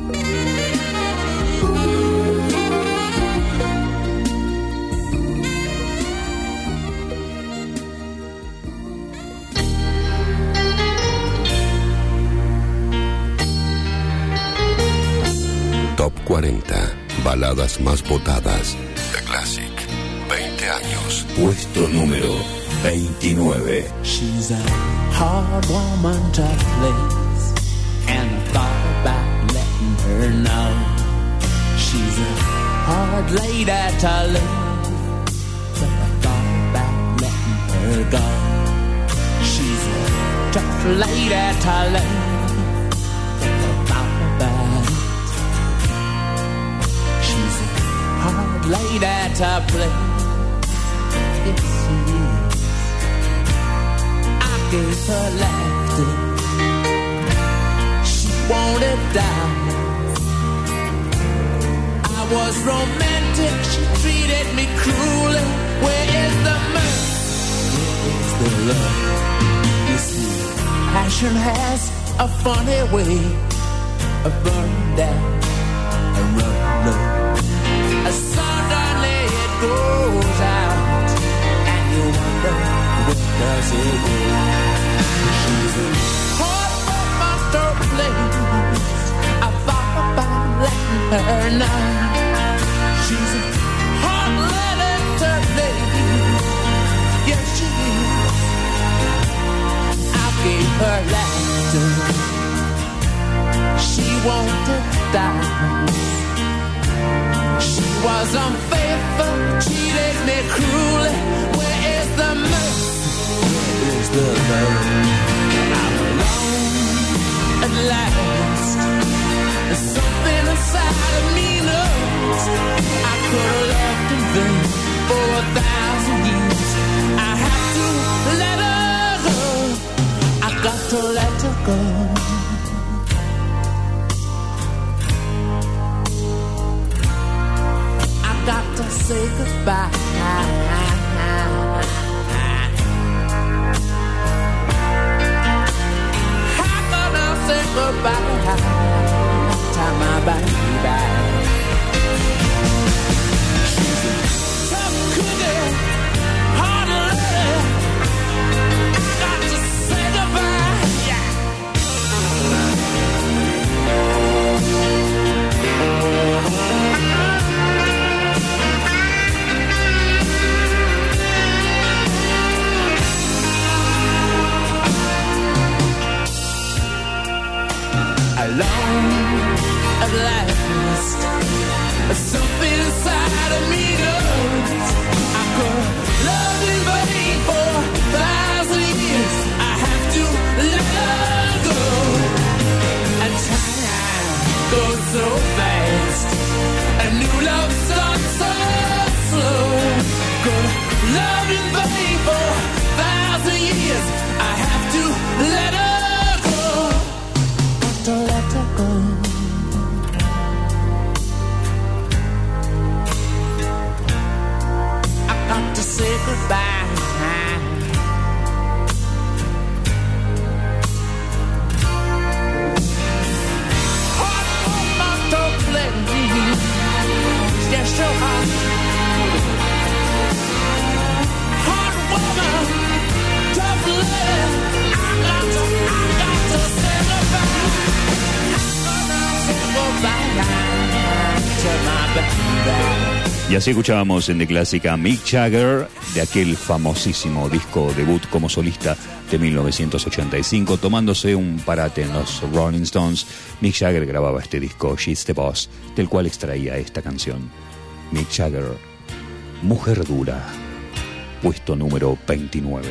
Top 40, baladas más votadas. The Classic, 20 años.
Puesto número 29.
She's a hard woman to please, and I thought about letting her know. She's a hard lady to love, but I thought about letting her go. She's a tough lady to love, but I thought about it. She's a hard lady to play. Yes, she is. I gave her laughter, she wanted diamonds. I was romantic, she treated me cruelly. Where is the mercy? Where is the love? You see, passion has a funny way of burning down and running low. Suddenly it goes out, and you wonder, where does it go? She's a hard woman to please, I thought about letting her know. She's a hard lady to please, yes she is. I gave her laughter, she wanted diamonds. She was unfaithful, cheated me cruelly. Where is the mercy? Where is the love? I'm alone at last. There's something inside of me knows I could have loved in vain for 1,000 years. I have to let her go. I got to let her go. Got to say goodbye. How can I say goodbye? Time my baby back. She's a tough cookie, hard lady. Got to say goodbye. Yeah. Alone
Y así escuchábamos en The Classic a Mick Jagger de aquel famosísimo disco debut como solista de 1985, tomándose un parate en los Rolling Stones. Mick Jagger grababa este disco, She's the Boss, del cual extraía esta canción. Mick Jagger, Mujer Dura, puesto número 29.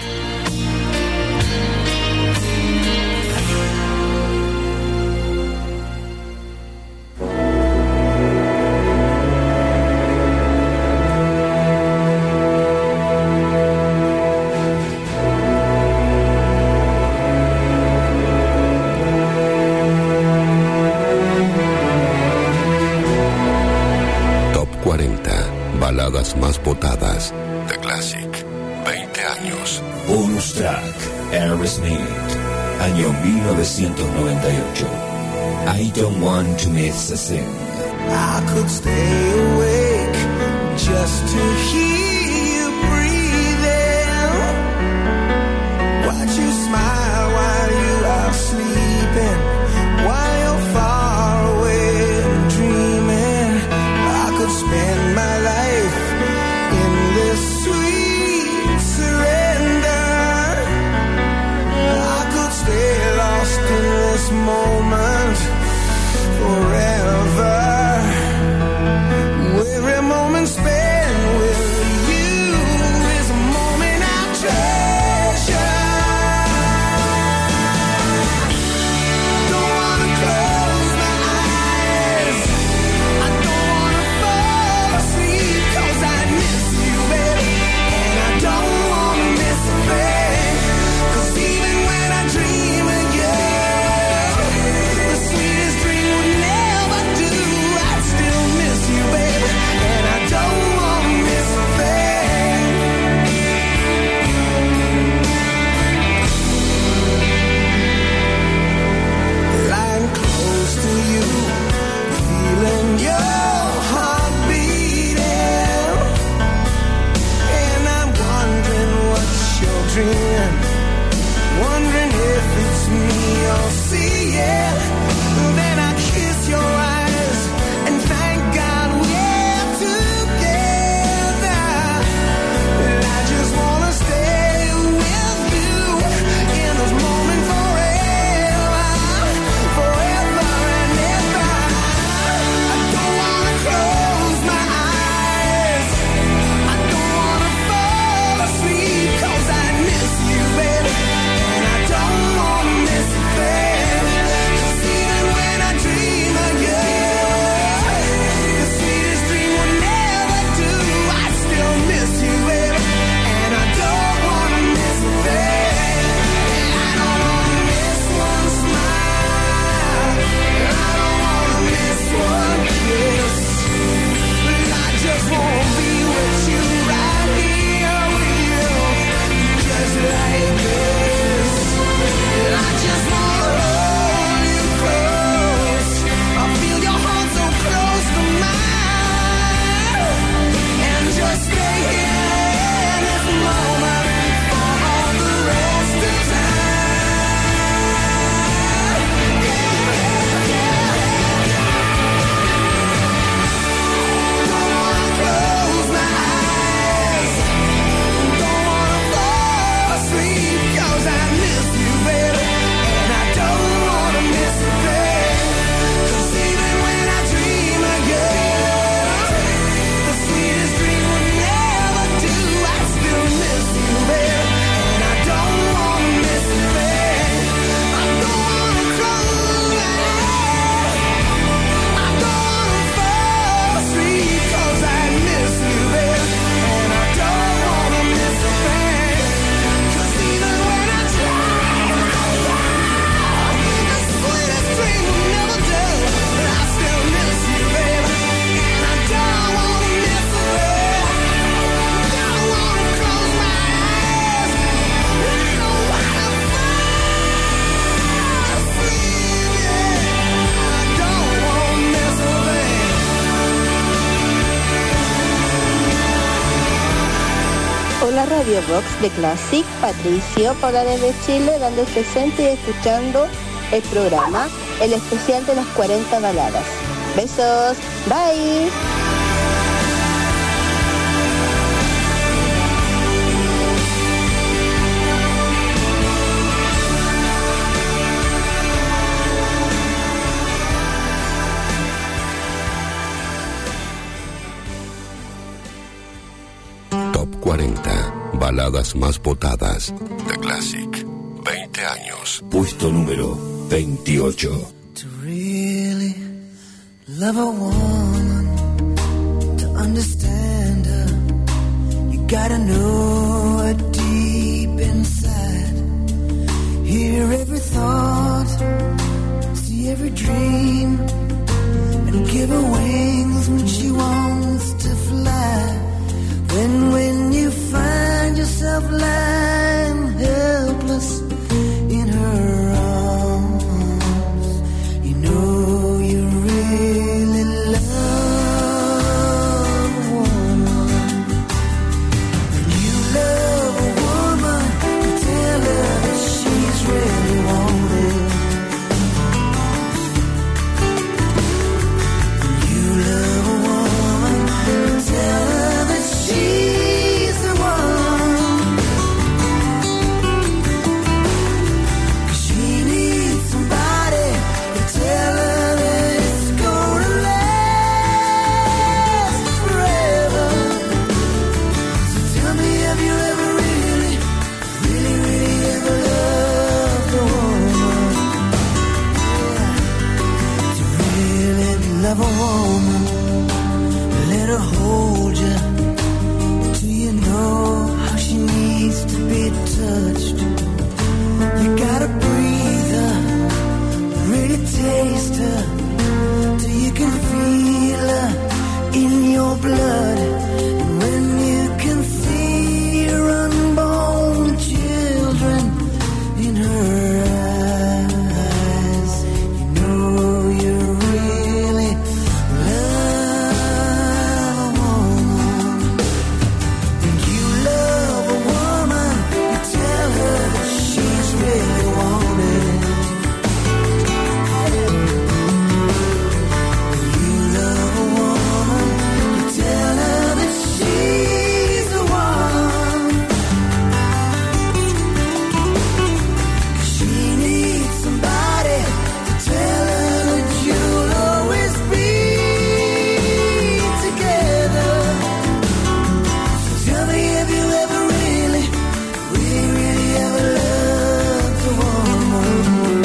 Más votadas. The Classic. 20 años.
Bonus track. Aerosmith. Año 1998. I don't want to miss a thing.
I could stay awake just to hear you breathing. Watch you smile while you are sleeping. While you're far away and dreaming. I could spend my life sweet surrender. I could stay lost in this moment forever. Every moment spent with you is a moment I treasure. Don't wanna close my eyes. I don't wanna fall asleep 'cause I miss you, baby. Don't wanna miss a thing, 'cause even when I dream of you, the sweetest dream would never do. I'd still miss you, baby, and I don't wanna miss a thing. Lying close to you, feeling your heart beating, and I'm wondering what you're dreaming, wondering if it's me you're seeing. Then I kiss your eyes and thank God we're together. And I just wanna stay with you in this moment forever, forever and ever. I don't wanna close my eyes. I don't wanna fall asleep 'cause I miss you, baby, and I don't wanna miss a thing. 'Cause even when I dream of you, the sweetest dream will never do. I still miss you, baby, and I don't wanna miss a thing. I don't wanna miss one smile. I don't wanna miss one kiss. I just wanna be with you right here with you, just like this. I just wanna hold you close. I feel your heart so close to mine, and just stay here in this moment for all the rest of time. Don't wanna close my eyes. Don't wanna fall asleep 'cause I miss you, baby, and I don't wanna miss a thing. 'Cause even when I dream of you, the sweetest dream would never do. I still miss you, baby, and I don't wanna miss a thing. I don't wanna close my eyes. I don't wanna fall asleep 'cause I miss you, baby, and I don't wanna miss a thing. 'Cause even when I dream of you, the sweetest dream will never do. But I still miss you, baby, and I don't wanna miss a thing. Don't wanna close my eyes. I don't wanna fall asleep, yeah. I don't wanna miss a thing.
Hola Radio Box de Classic, Patricio, Paula desde Chile, dando el presente y escuchando el programa, el especial de las 40 baladas. Besos, bye.
baladas más votadas de Classic. 20 años.
Puesto número 28.
To really love a woman, to understand her, you gotta know her deep inside. Hear every thought, see every dream, and give her wings when she wants to fly. When you find yourself lying helpless in her arms, you know you really love a woman. When you love a woman, you tell her that she's really wanted. When you love a woman, you tell her that she's the one. 'Cause she needs somebody to tell her that it's gonna last forever. So tell me, have you ever really, really, really ever loved a woman? Yeah. To really love a woman, let her hold you. Do you know how she needs to be touched? You gotta breathe her, really taste her, till you can feel her in your blood. And when you can see your unborn children in her eyes, you know you really love a woman. When you love a woman, you tell her that she's really wanted. When you love a woman, you tell her that she's the one. 'Cause she needs somebody to tell her that you'll always be together. So tell me, have you ever really, really, really ever loved a woman?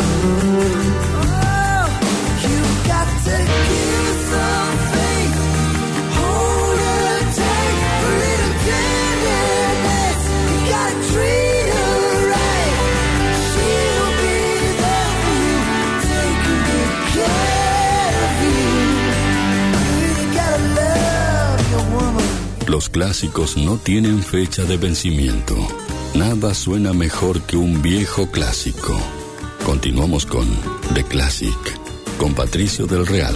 Oh, you got to give some faith, hold her tight, a little tenderness. You gotta treat her right. She'll be there for you, taking good care of you. You really gotta love your woman.
Los clásicos no tienen fecha de vencimiento. Nada suena mejor que un viejo clásico. Continuamos con The Classic, con Patricio del Real.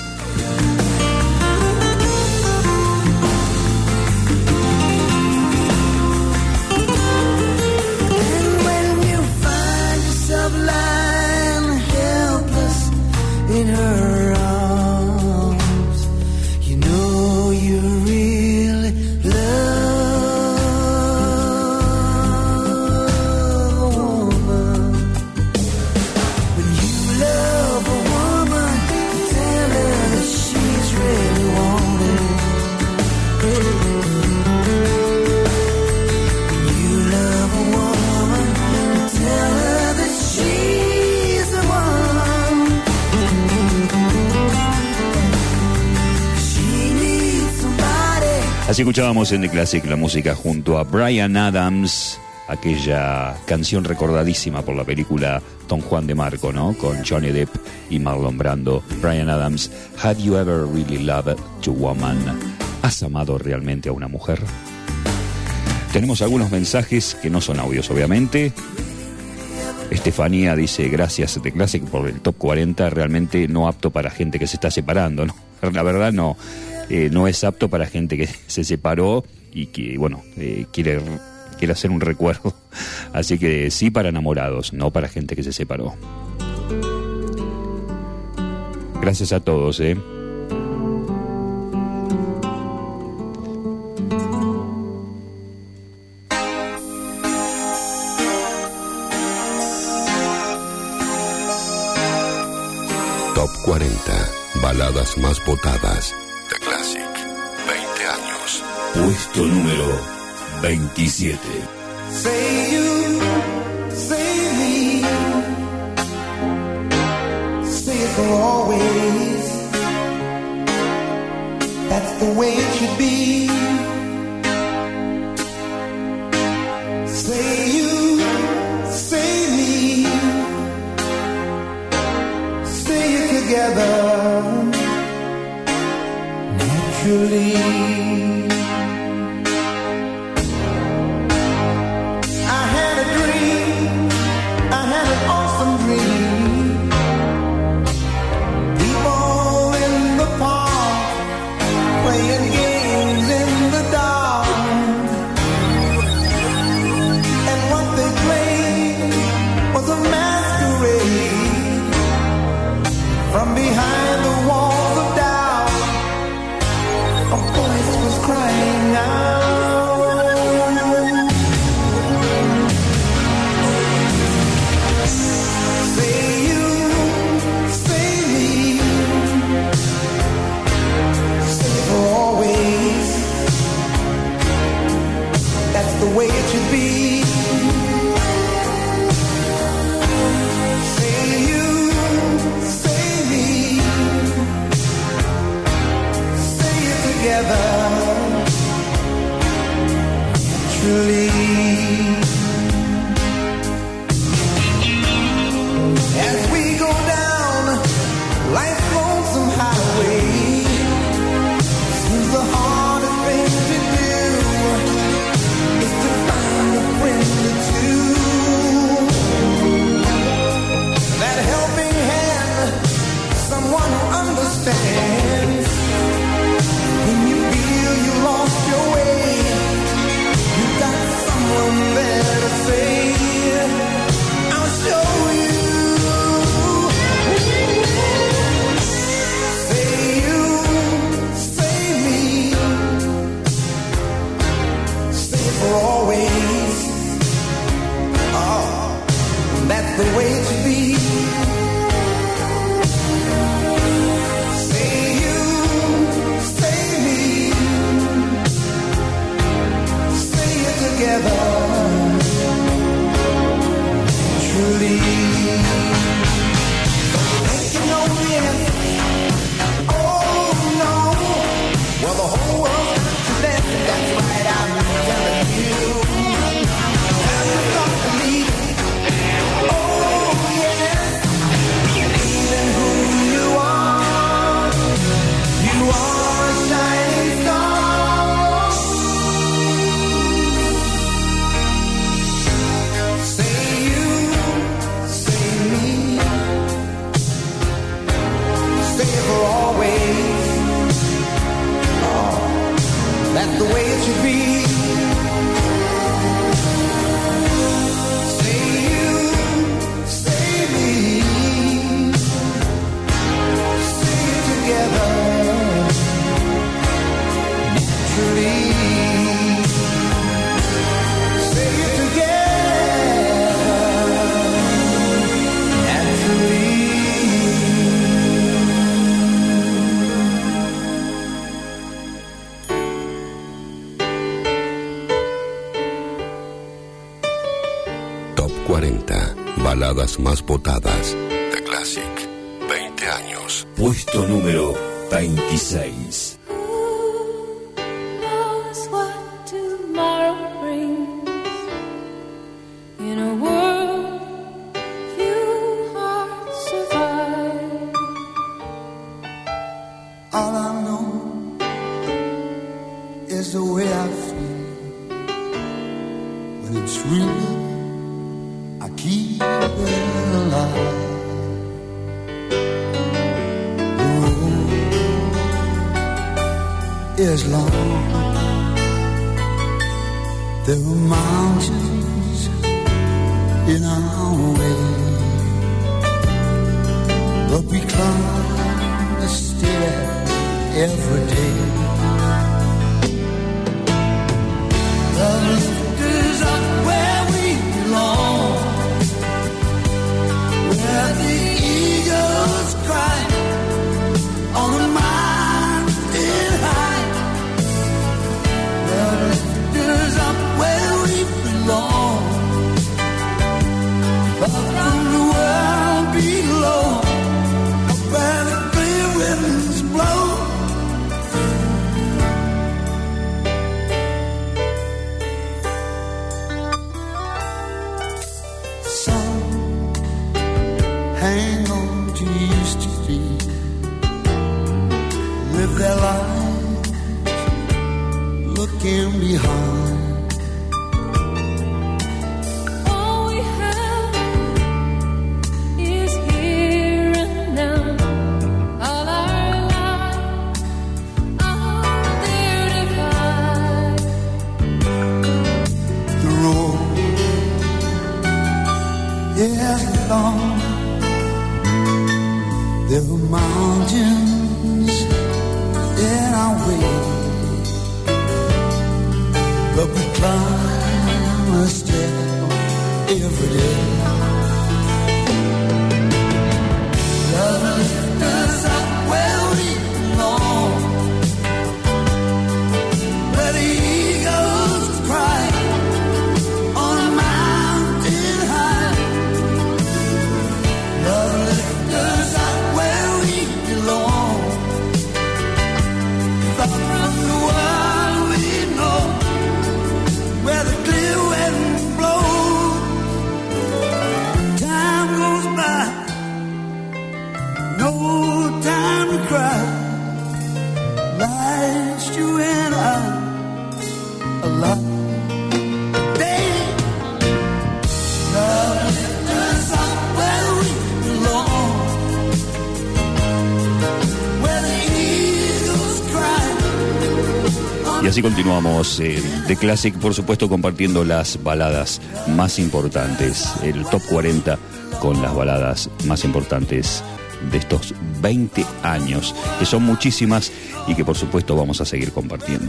And when you find yourself lying helpless in her arms, you know you really love a woman. When you love a woman, you tell her that she's really wanted. When you love a woman, you tell her that she's the one. She needs somebody.
Así escuchábamos en The Classic la música junto a Bryan Adams, aquella canción recordadísima por la película Don Juan de Marco, ¿no? Con Johnny Depp y Marlon Brando. Bryan Adams, Have you ever really loved a woman? ¿Has amado realmente a una mujer? Tenemos algunos mensajes que no son audios, obviamente. Estefanía dice, gracias The Classic por el Top 40, realmente no apto para gente que se está separando, ¿no? La verdad no es apto para gente que se separó y que, bueno, quiere hacer un recuerdo. Así que sí para enamorados, no para gente que se separó. Gracias a todos,
Top 40, baladas más votadas de Classic. 20 años.
Puesto número 27.
Say you, say me, say it for always. That's the way it should be. Say you, say me, say it together naturally. From behind the walls of doubt, a voice was crying out. Say you, say me, say for always. That's the way it should be. Truly, as we go down life's lonesome highway, seems the hardest thing to do is to find a friend or two. That helping hand, someone who understands when you feel you lost your way. Someone there to say, I'll show you. Say you, say me, say for always. Oh, that's the way it should be. Say you, say me, say it together. Truly, making no sense. Oh no, well the whole world's to dance. That's right, I'm telling you. Have to talk to me. Oh yes, even who you are a shining star. Say you, say me, say it for always. Oh, that's the way it should be. Say you, say me, say it together naturally. Say it together naturally.
Top 40. Baladas más votadas. The Classic. 20 años.
Puesto número 26.
knows what tomorrow brings. In a world few hearts survive.
All I know is the way I feel. When it's real, I keep it alive. The road is long. There are mountains in our way, but we climb the stair every day. The lift is up where we belong, where the eagles cry on a mountain high. The lift is up
years long. There were mountains in our way, but we climb a step every day. Love lifts us up where we belong, where the eagles cry on a mountain high. Love lifts us up where we belong, far from the world we know, where the clear wind blows. Time goes by, no time to cry. Life's you and I alive. Baby, love lifts us up where we belong, where the eagles cry.
Y así continuamos The Classic, por supuesto, compartiendo las baladas más importantes, el Top 40 con las baladas más importantes de estos 20 años, que son muchísimas y que por supuesto vamos a seguir compartiendo.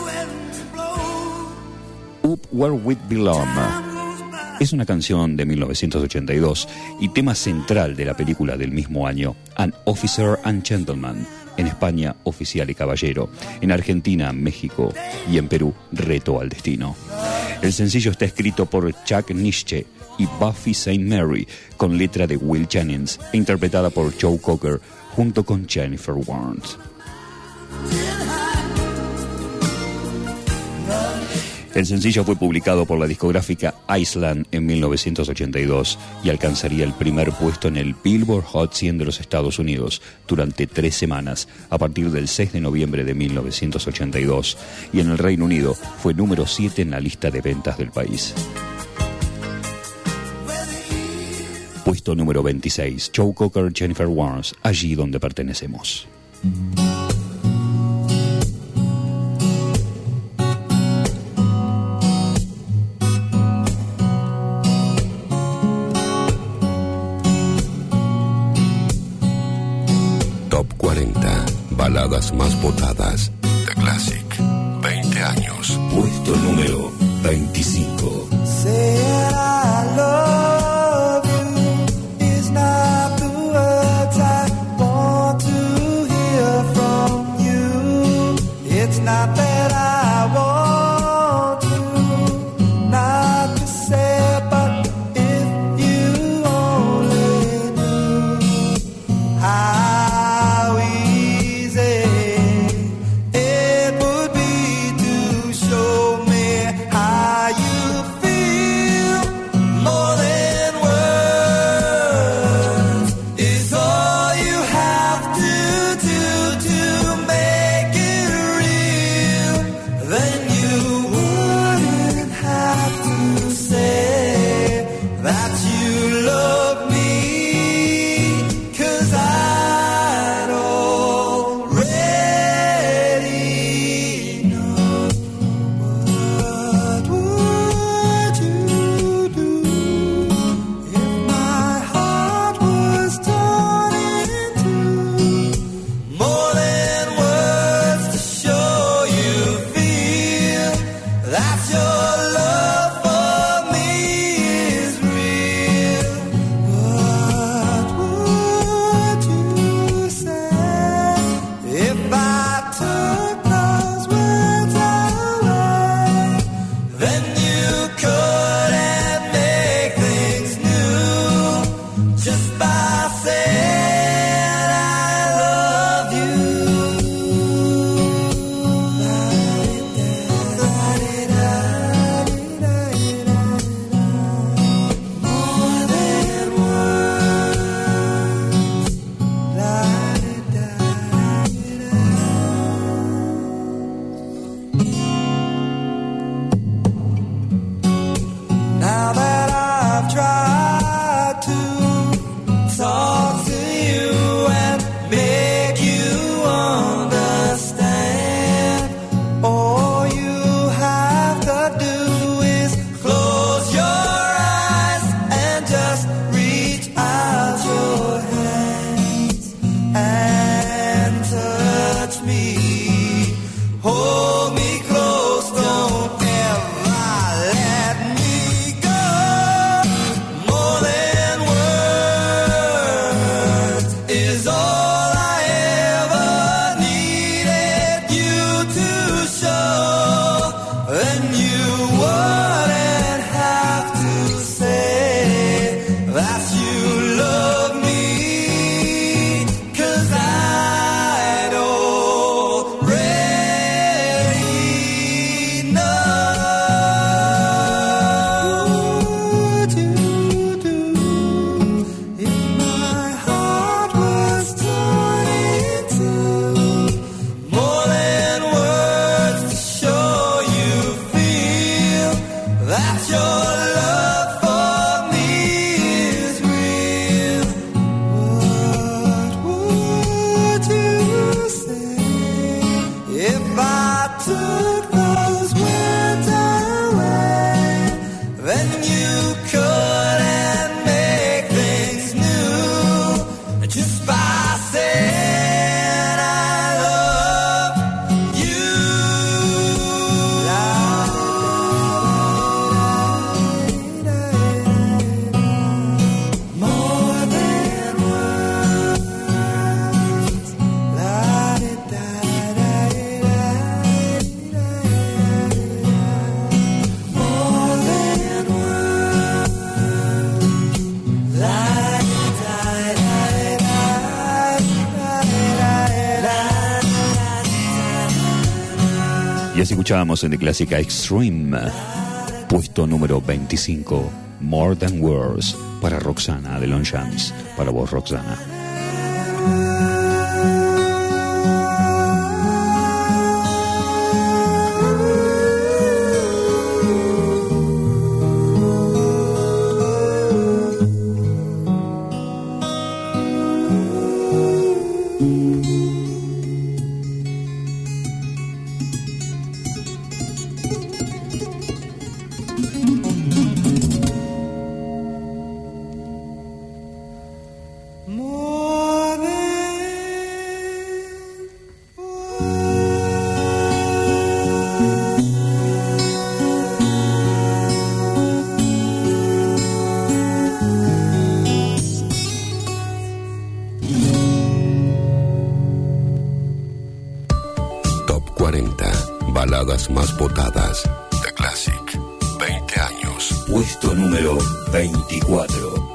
Up Where We Belong es una canción de 1982 y tema central de la película del mismo año, An Officer and Gentleman. En España, Oficial y Caballero. En Argentina, México y en Perú, Reto al Destino. El sencillo está escrito por Chuck Nitzsche y Buffy St. Mary, con letra de Will Jennings e interpretada por Joe Cocker junto con Jennifer Warnes. El sencillo fue publicado por la discográfica Island en 1982 y alcanzaría el primer puesto en el Billboard Hot 100 de los Estados Unidos durante 3 semanas a partir del 6 de noviembre de 1982, y en el Reino Unido fue número 7 en la lista de ventas del país. Puesto número 26, Joe Cocker, Jennifer Warnes, Allí donde pertenecemos.
Top 40, baladas más votadas. The Classic, 20 años.
Puesto número 25.
Say I love you is not the words I want to hear from you. It's not that I want to not to say, but if you only knew how easy it would be to show me how you feel.
Y así escuchábamos en The Classic Extreme, puesto número 25, More Than Words, para Roxana de Longchamps. Para vos, Roxana.
Más votadas. The Classic. 20 años.
Puesto número 24.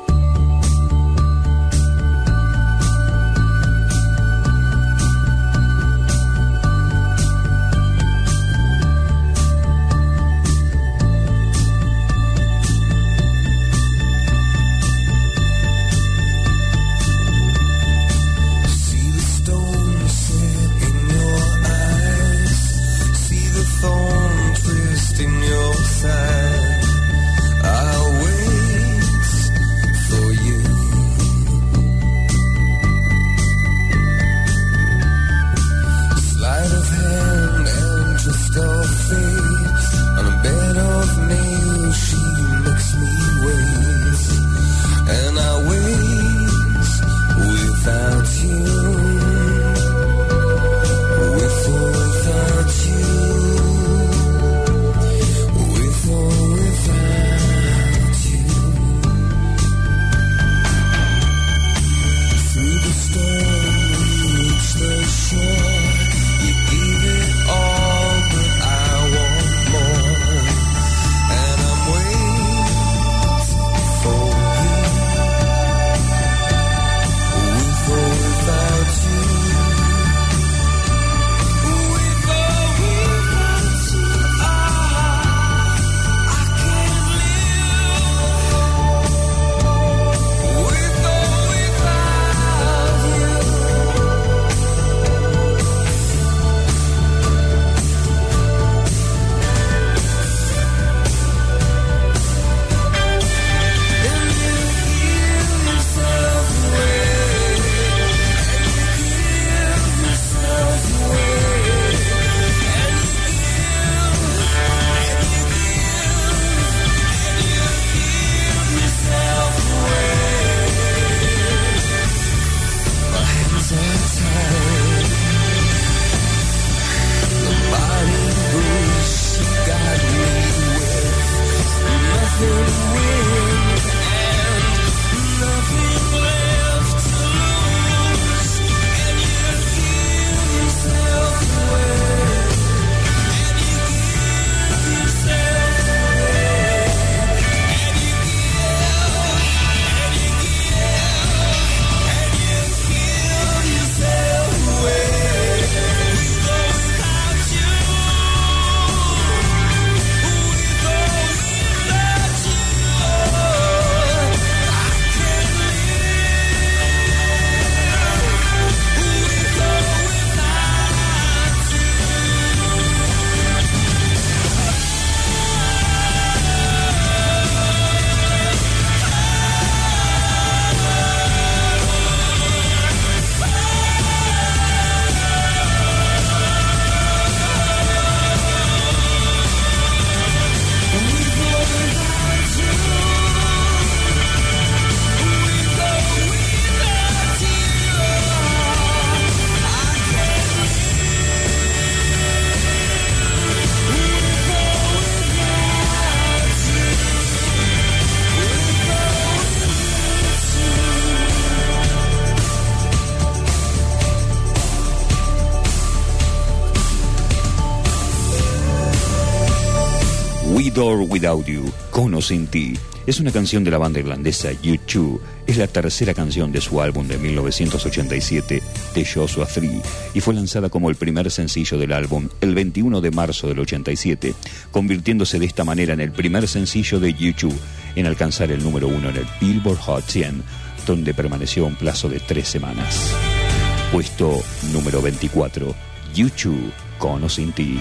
With or Without You, con o sin ti. Es una canción de la banda irlandesa U2. Es la tercera canción de su álbum de 1987, The Joshua Tree, y fue lanzada como el primer sencillo del álbum el 21 de marzo del 87, convirtiéndose de esta manera en el primer sencillo de U2 en alcanzar el número 1 en el Billboard Hot 100, donde permaneció un plazo de 3 semanas. Puesto número 24, U2, Con o Sin Ti.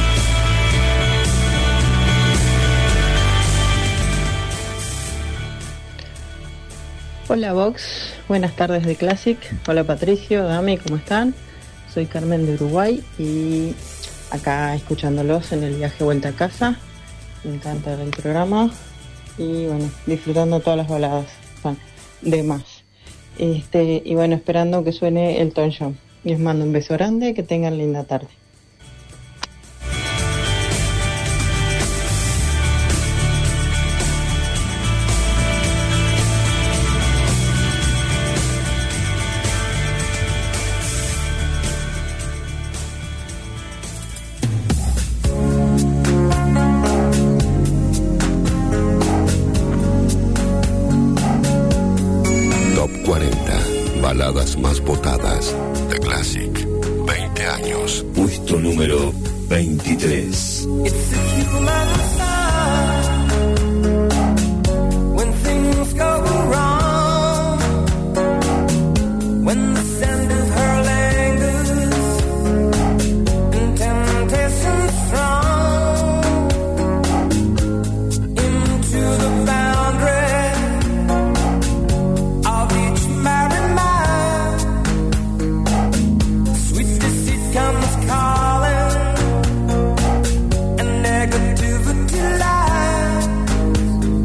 Hola Vox, buenas tardes de Classic. Hola Patricio, Dami, ¿cómo están? Soy Carmen de Uruguay y acá escuchándolos en el viaje vuelta a casa. Me encanta el programa y bueno, disfrutando todas las baladas de más. Y bueno, esperando que suene el Elton John. Les mando un beso grande, que tengan linda tarde.
Baladas más votadas de Classic. 20 años.
Puesto número 23.
Calling, and negativity lies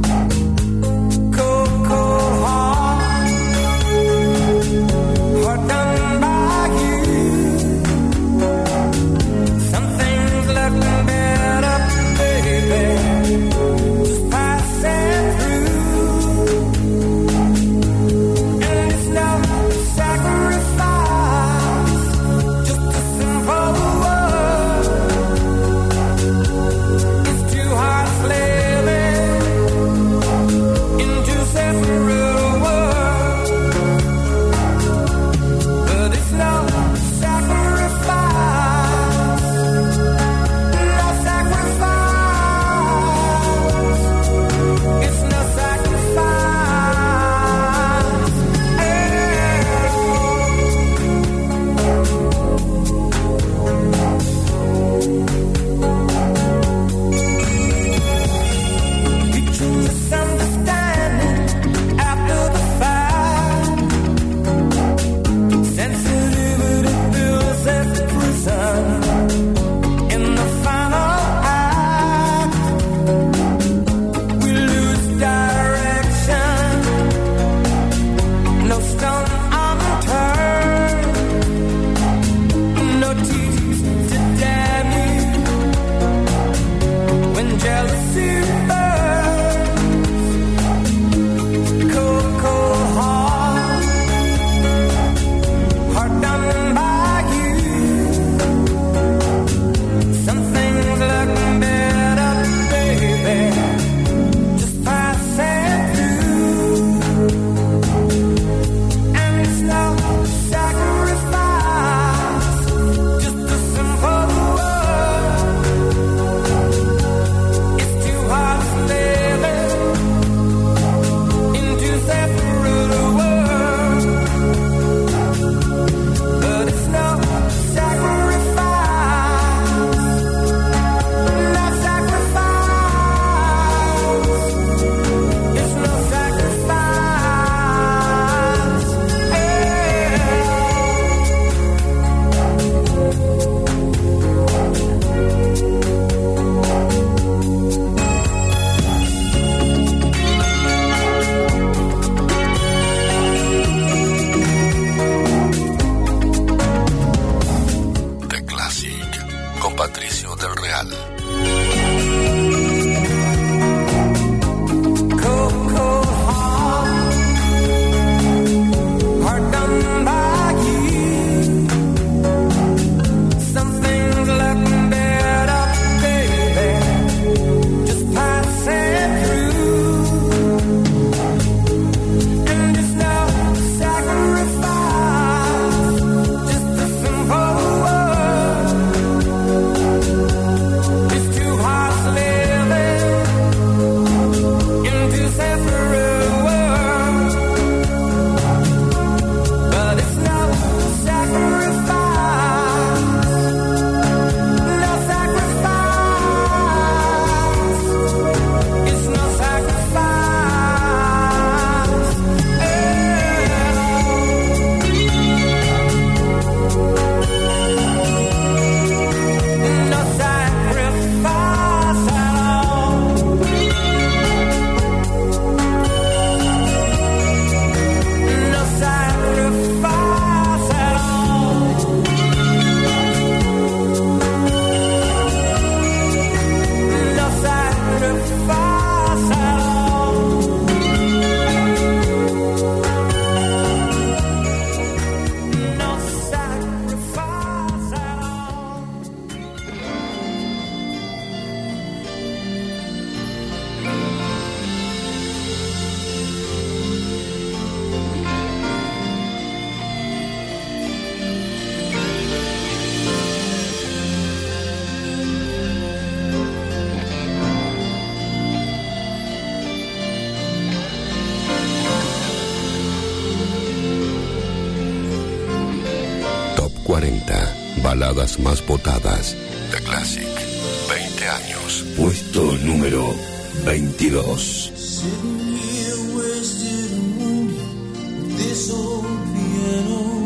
40. Baladas más votadas. The Classic. 20 años.
Puesto número 22.
Sitting here wasted and wounded with this old piano,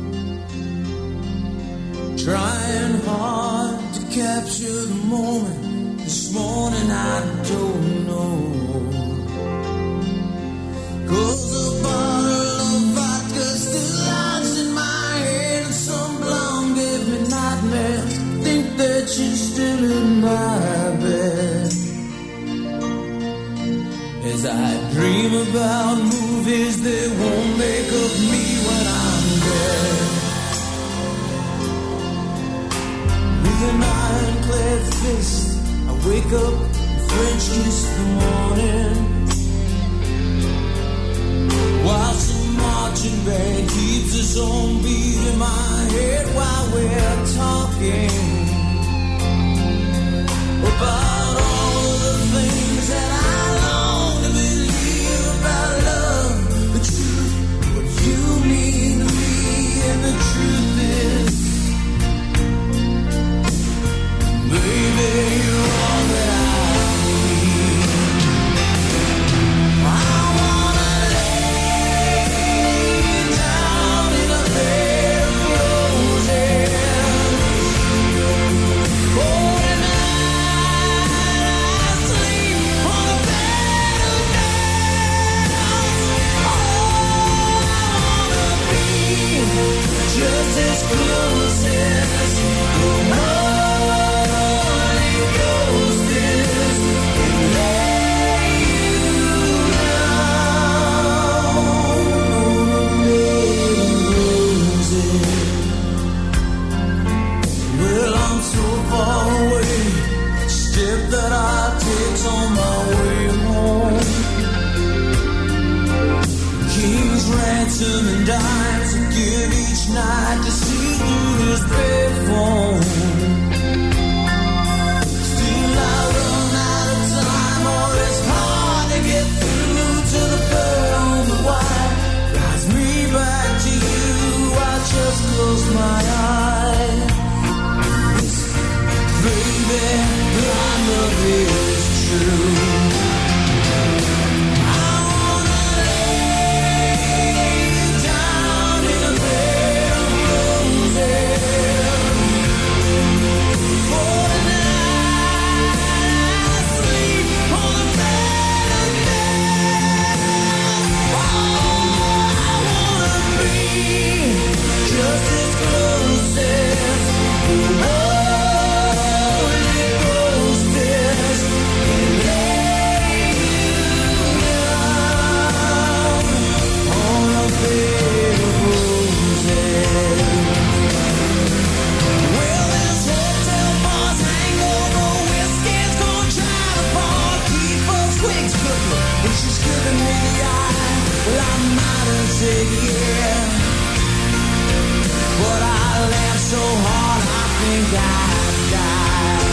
trying hard to capture the moment. This morning I don't know, 'cause a bottle of vodka still lies in my head, and some blonde gave me nightmares. Think that she's still in my bed. As I dream about movies that won't make of me when I'm dead. With an ironclad fist, I wake up and French kiss the morning, while some marching band keeps its own beat in my head while we're talking about all of the things that I long to believe about love, the truth, what you mean to me, and the truth is, baby, you're all that I need. I wanna lay down in a bed of roses. Oh, just as close as the Holy Ghost is, and lay you down on a bed of roses. Well, I'm so far away, step that I take's on my way home. King's ransom and dimes I give each night to see through this payphone. Still I run out of time, or it's hard to get through to the pearl on the wire. Drives me back to you, I just close my eyes. Baby, I love is true. Just as close as the Holy Ghost is, and lay you down on a bed of roses. Well, this hotel bar's hangover whiskey's gonna try to bar, keep us quick cooking, and she's giving me the eye. Well, I might have said yeah, but I laughed so hard I think I'd die.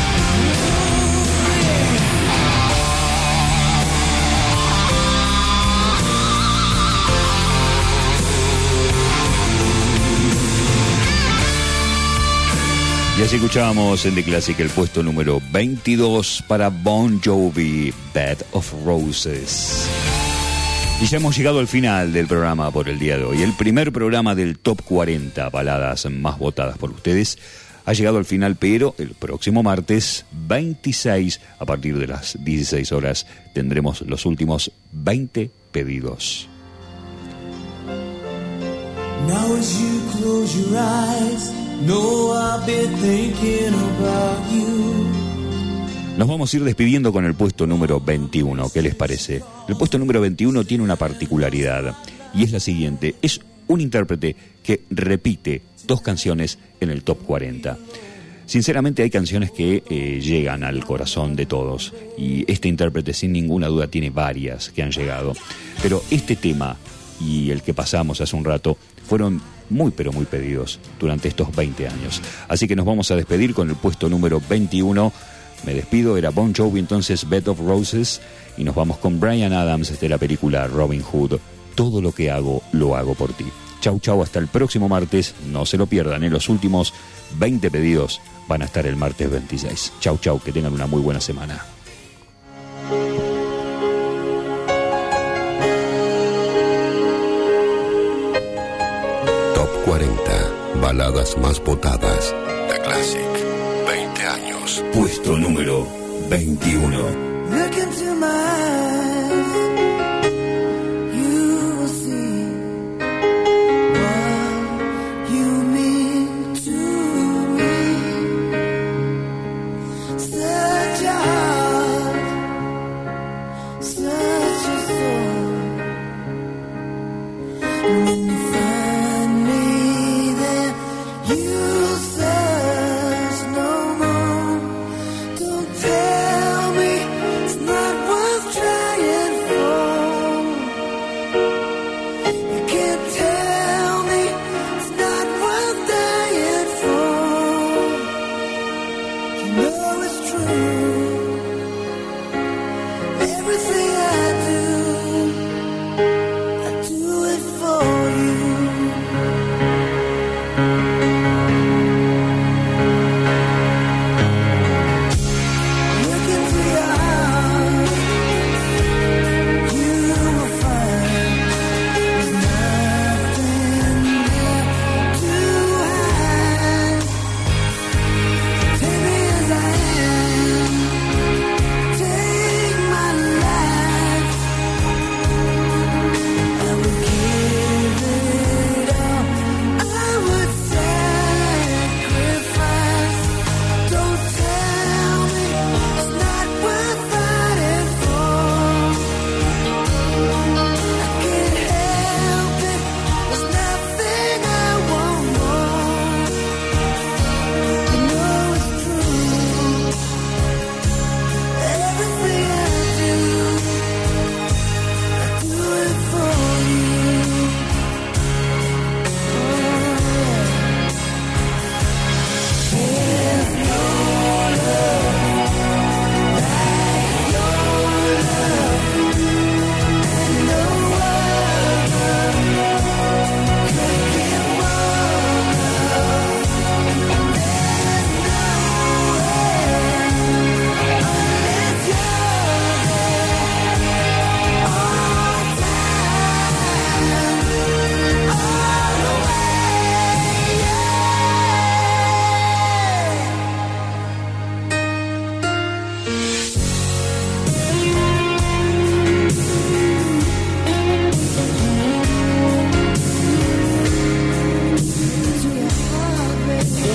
Y así escuchábamos en The Classic el puesto número 22 para Bon Jovi, Bed of Roses. Y ya hemos llegado al final del programa por el día de hoy. El primer programa del Top 40 baladas más votadas por ustedes ha llegado al final, pero el próximo martes 26, a partir de las 16 horas, tendremos los últimos 20 pedidos.
Now as you close your eyes, know I've been thinking about you.
Nos vamos a ir despidiendo con el puesto número 21. ¿Qué les parece? El puesto número 21 tiene una particularidad y es la siguiente. Es un intérprete que repite 2 canciones en el Top 40. Sinceramente hay canciones que llegan al corazón de todos y este intérprete sin ninguna duda tiene varias que han llegado. Pero este tema y el que pasamos hace un rato fueron muy pero muy pedidos durante estos 20 años. Así que nos vamos a despedir con el puesto número 21. Me despido, era Bon Jovi, entonces Bed of Roses, y nos vamos con Bryan Adams de la película Robin Hood. Todo lo que hago, lo hago por ti. Chau, chau, hasta el próximo martes. No se lo pierdan, los últimos 20 pedidos van a estar el martes 26. Chau, chau, que tengan una muy buena semana.
Top 40, baladas más votadas. The Classic, 20 años.
Puesto número 21.
Look into my eyes, you will see what you mean to me. Such a heart, such a soul. And when you find me there, you'll search no more. Don't tell me it's not worth trying for. You can't tell me it's not worth dying for. You know it's true. Everything I do it for you. Look into your heart, you will find there's nothing there to hide. Take me as I am, take my life. I would give it all, I would sacrifice. Don't tell me it's not worth fighting for. I can't help it, there's nothing I want more. You know it's true. Everything I do it for you. There's no love like your love, and no other could give more love. There's nowhere unless you're there all the time, all the way, yeah. To your heart,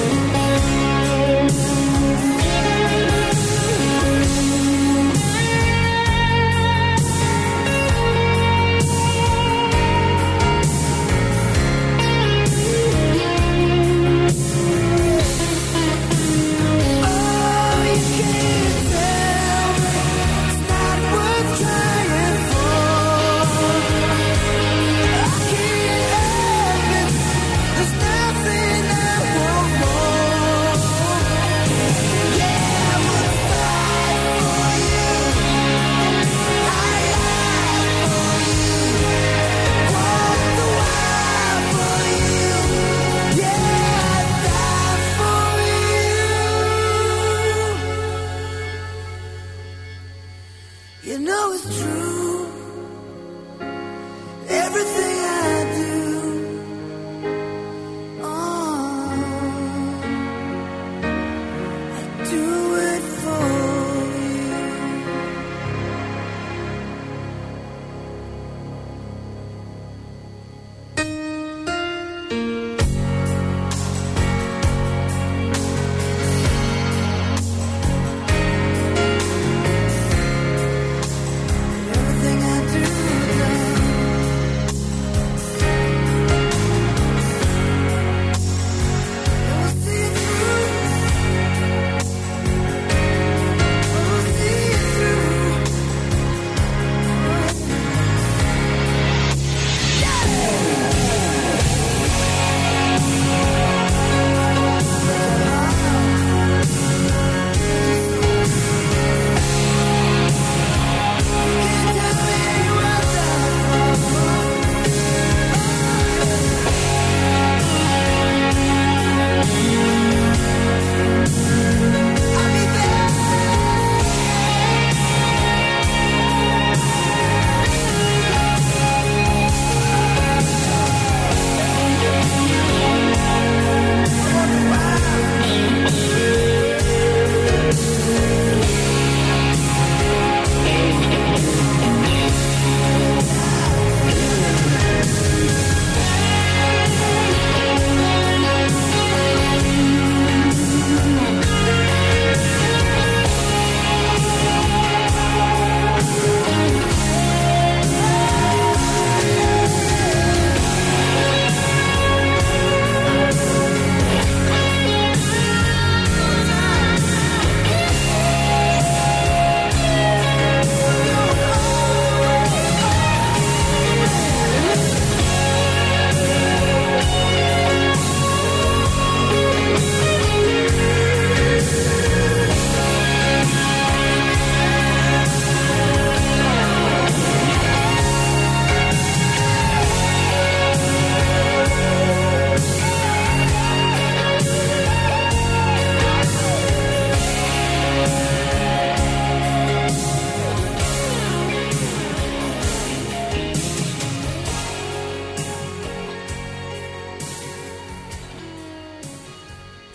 oh, you can't tell me it's not worth trying for. I can't help it, there's nothing I want more. Yeah, I would fight for you, I lie for you, walk the wild for you. Yeah, I'd die for you. You know it's true. Everything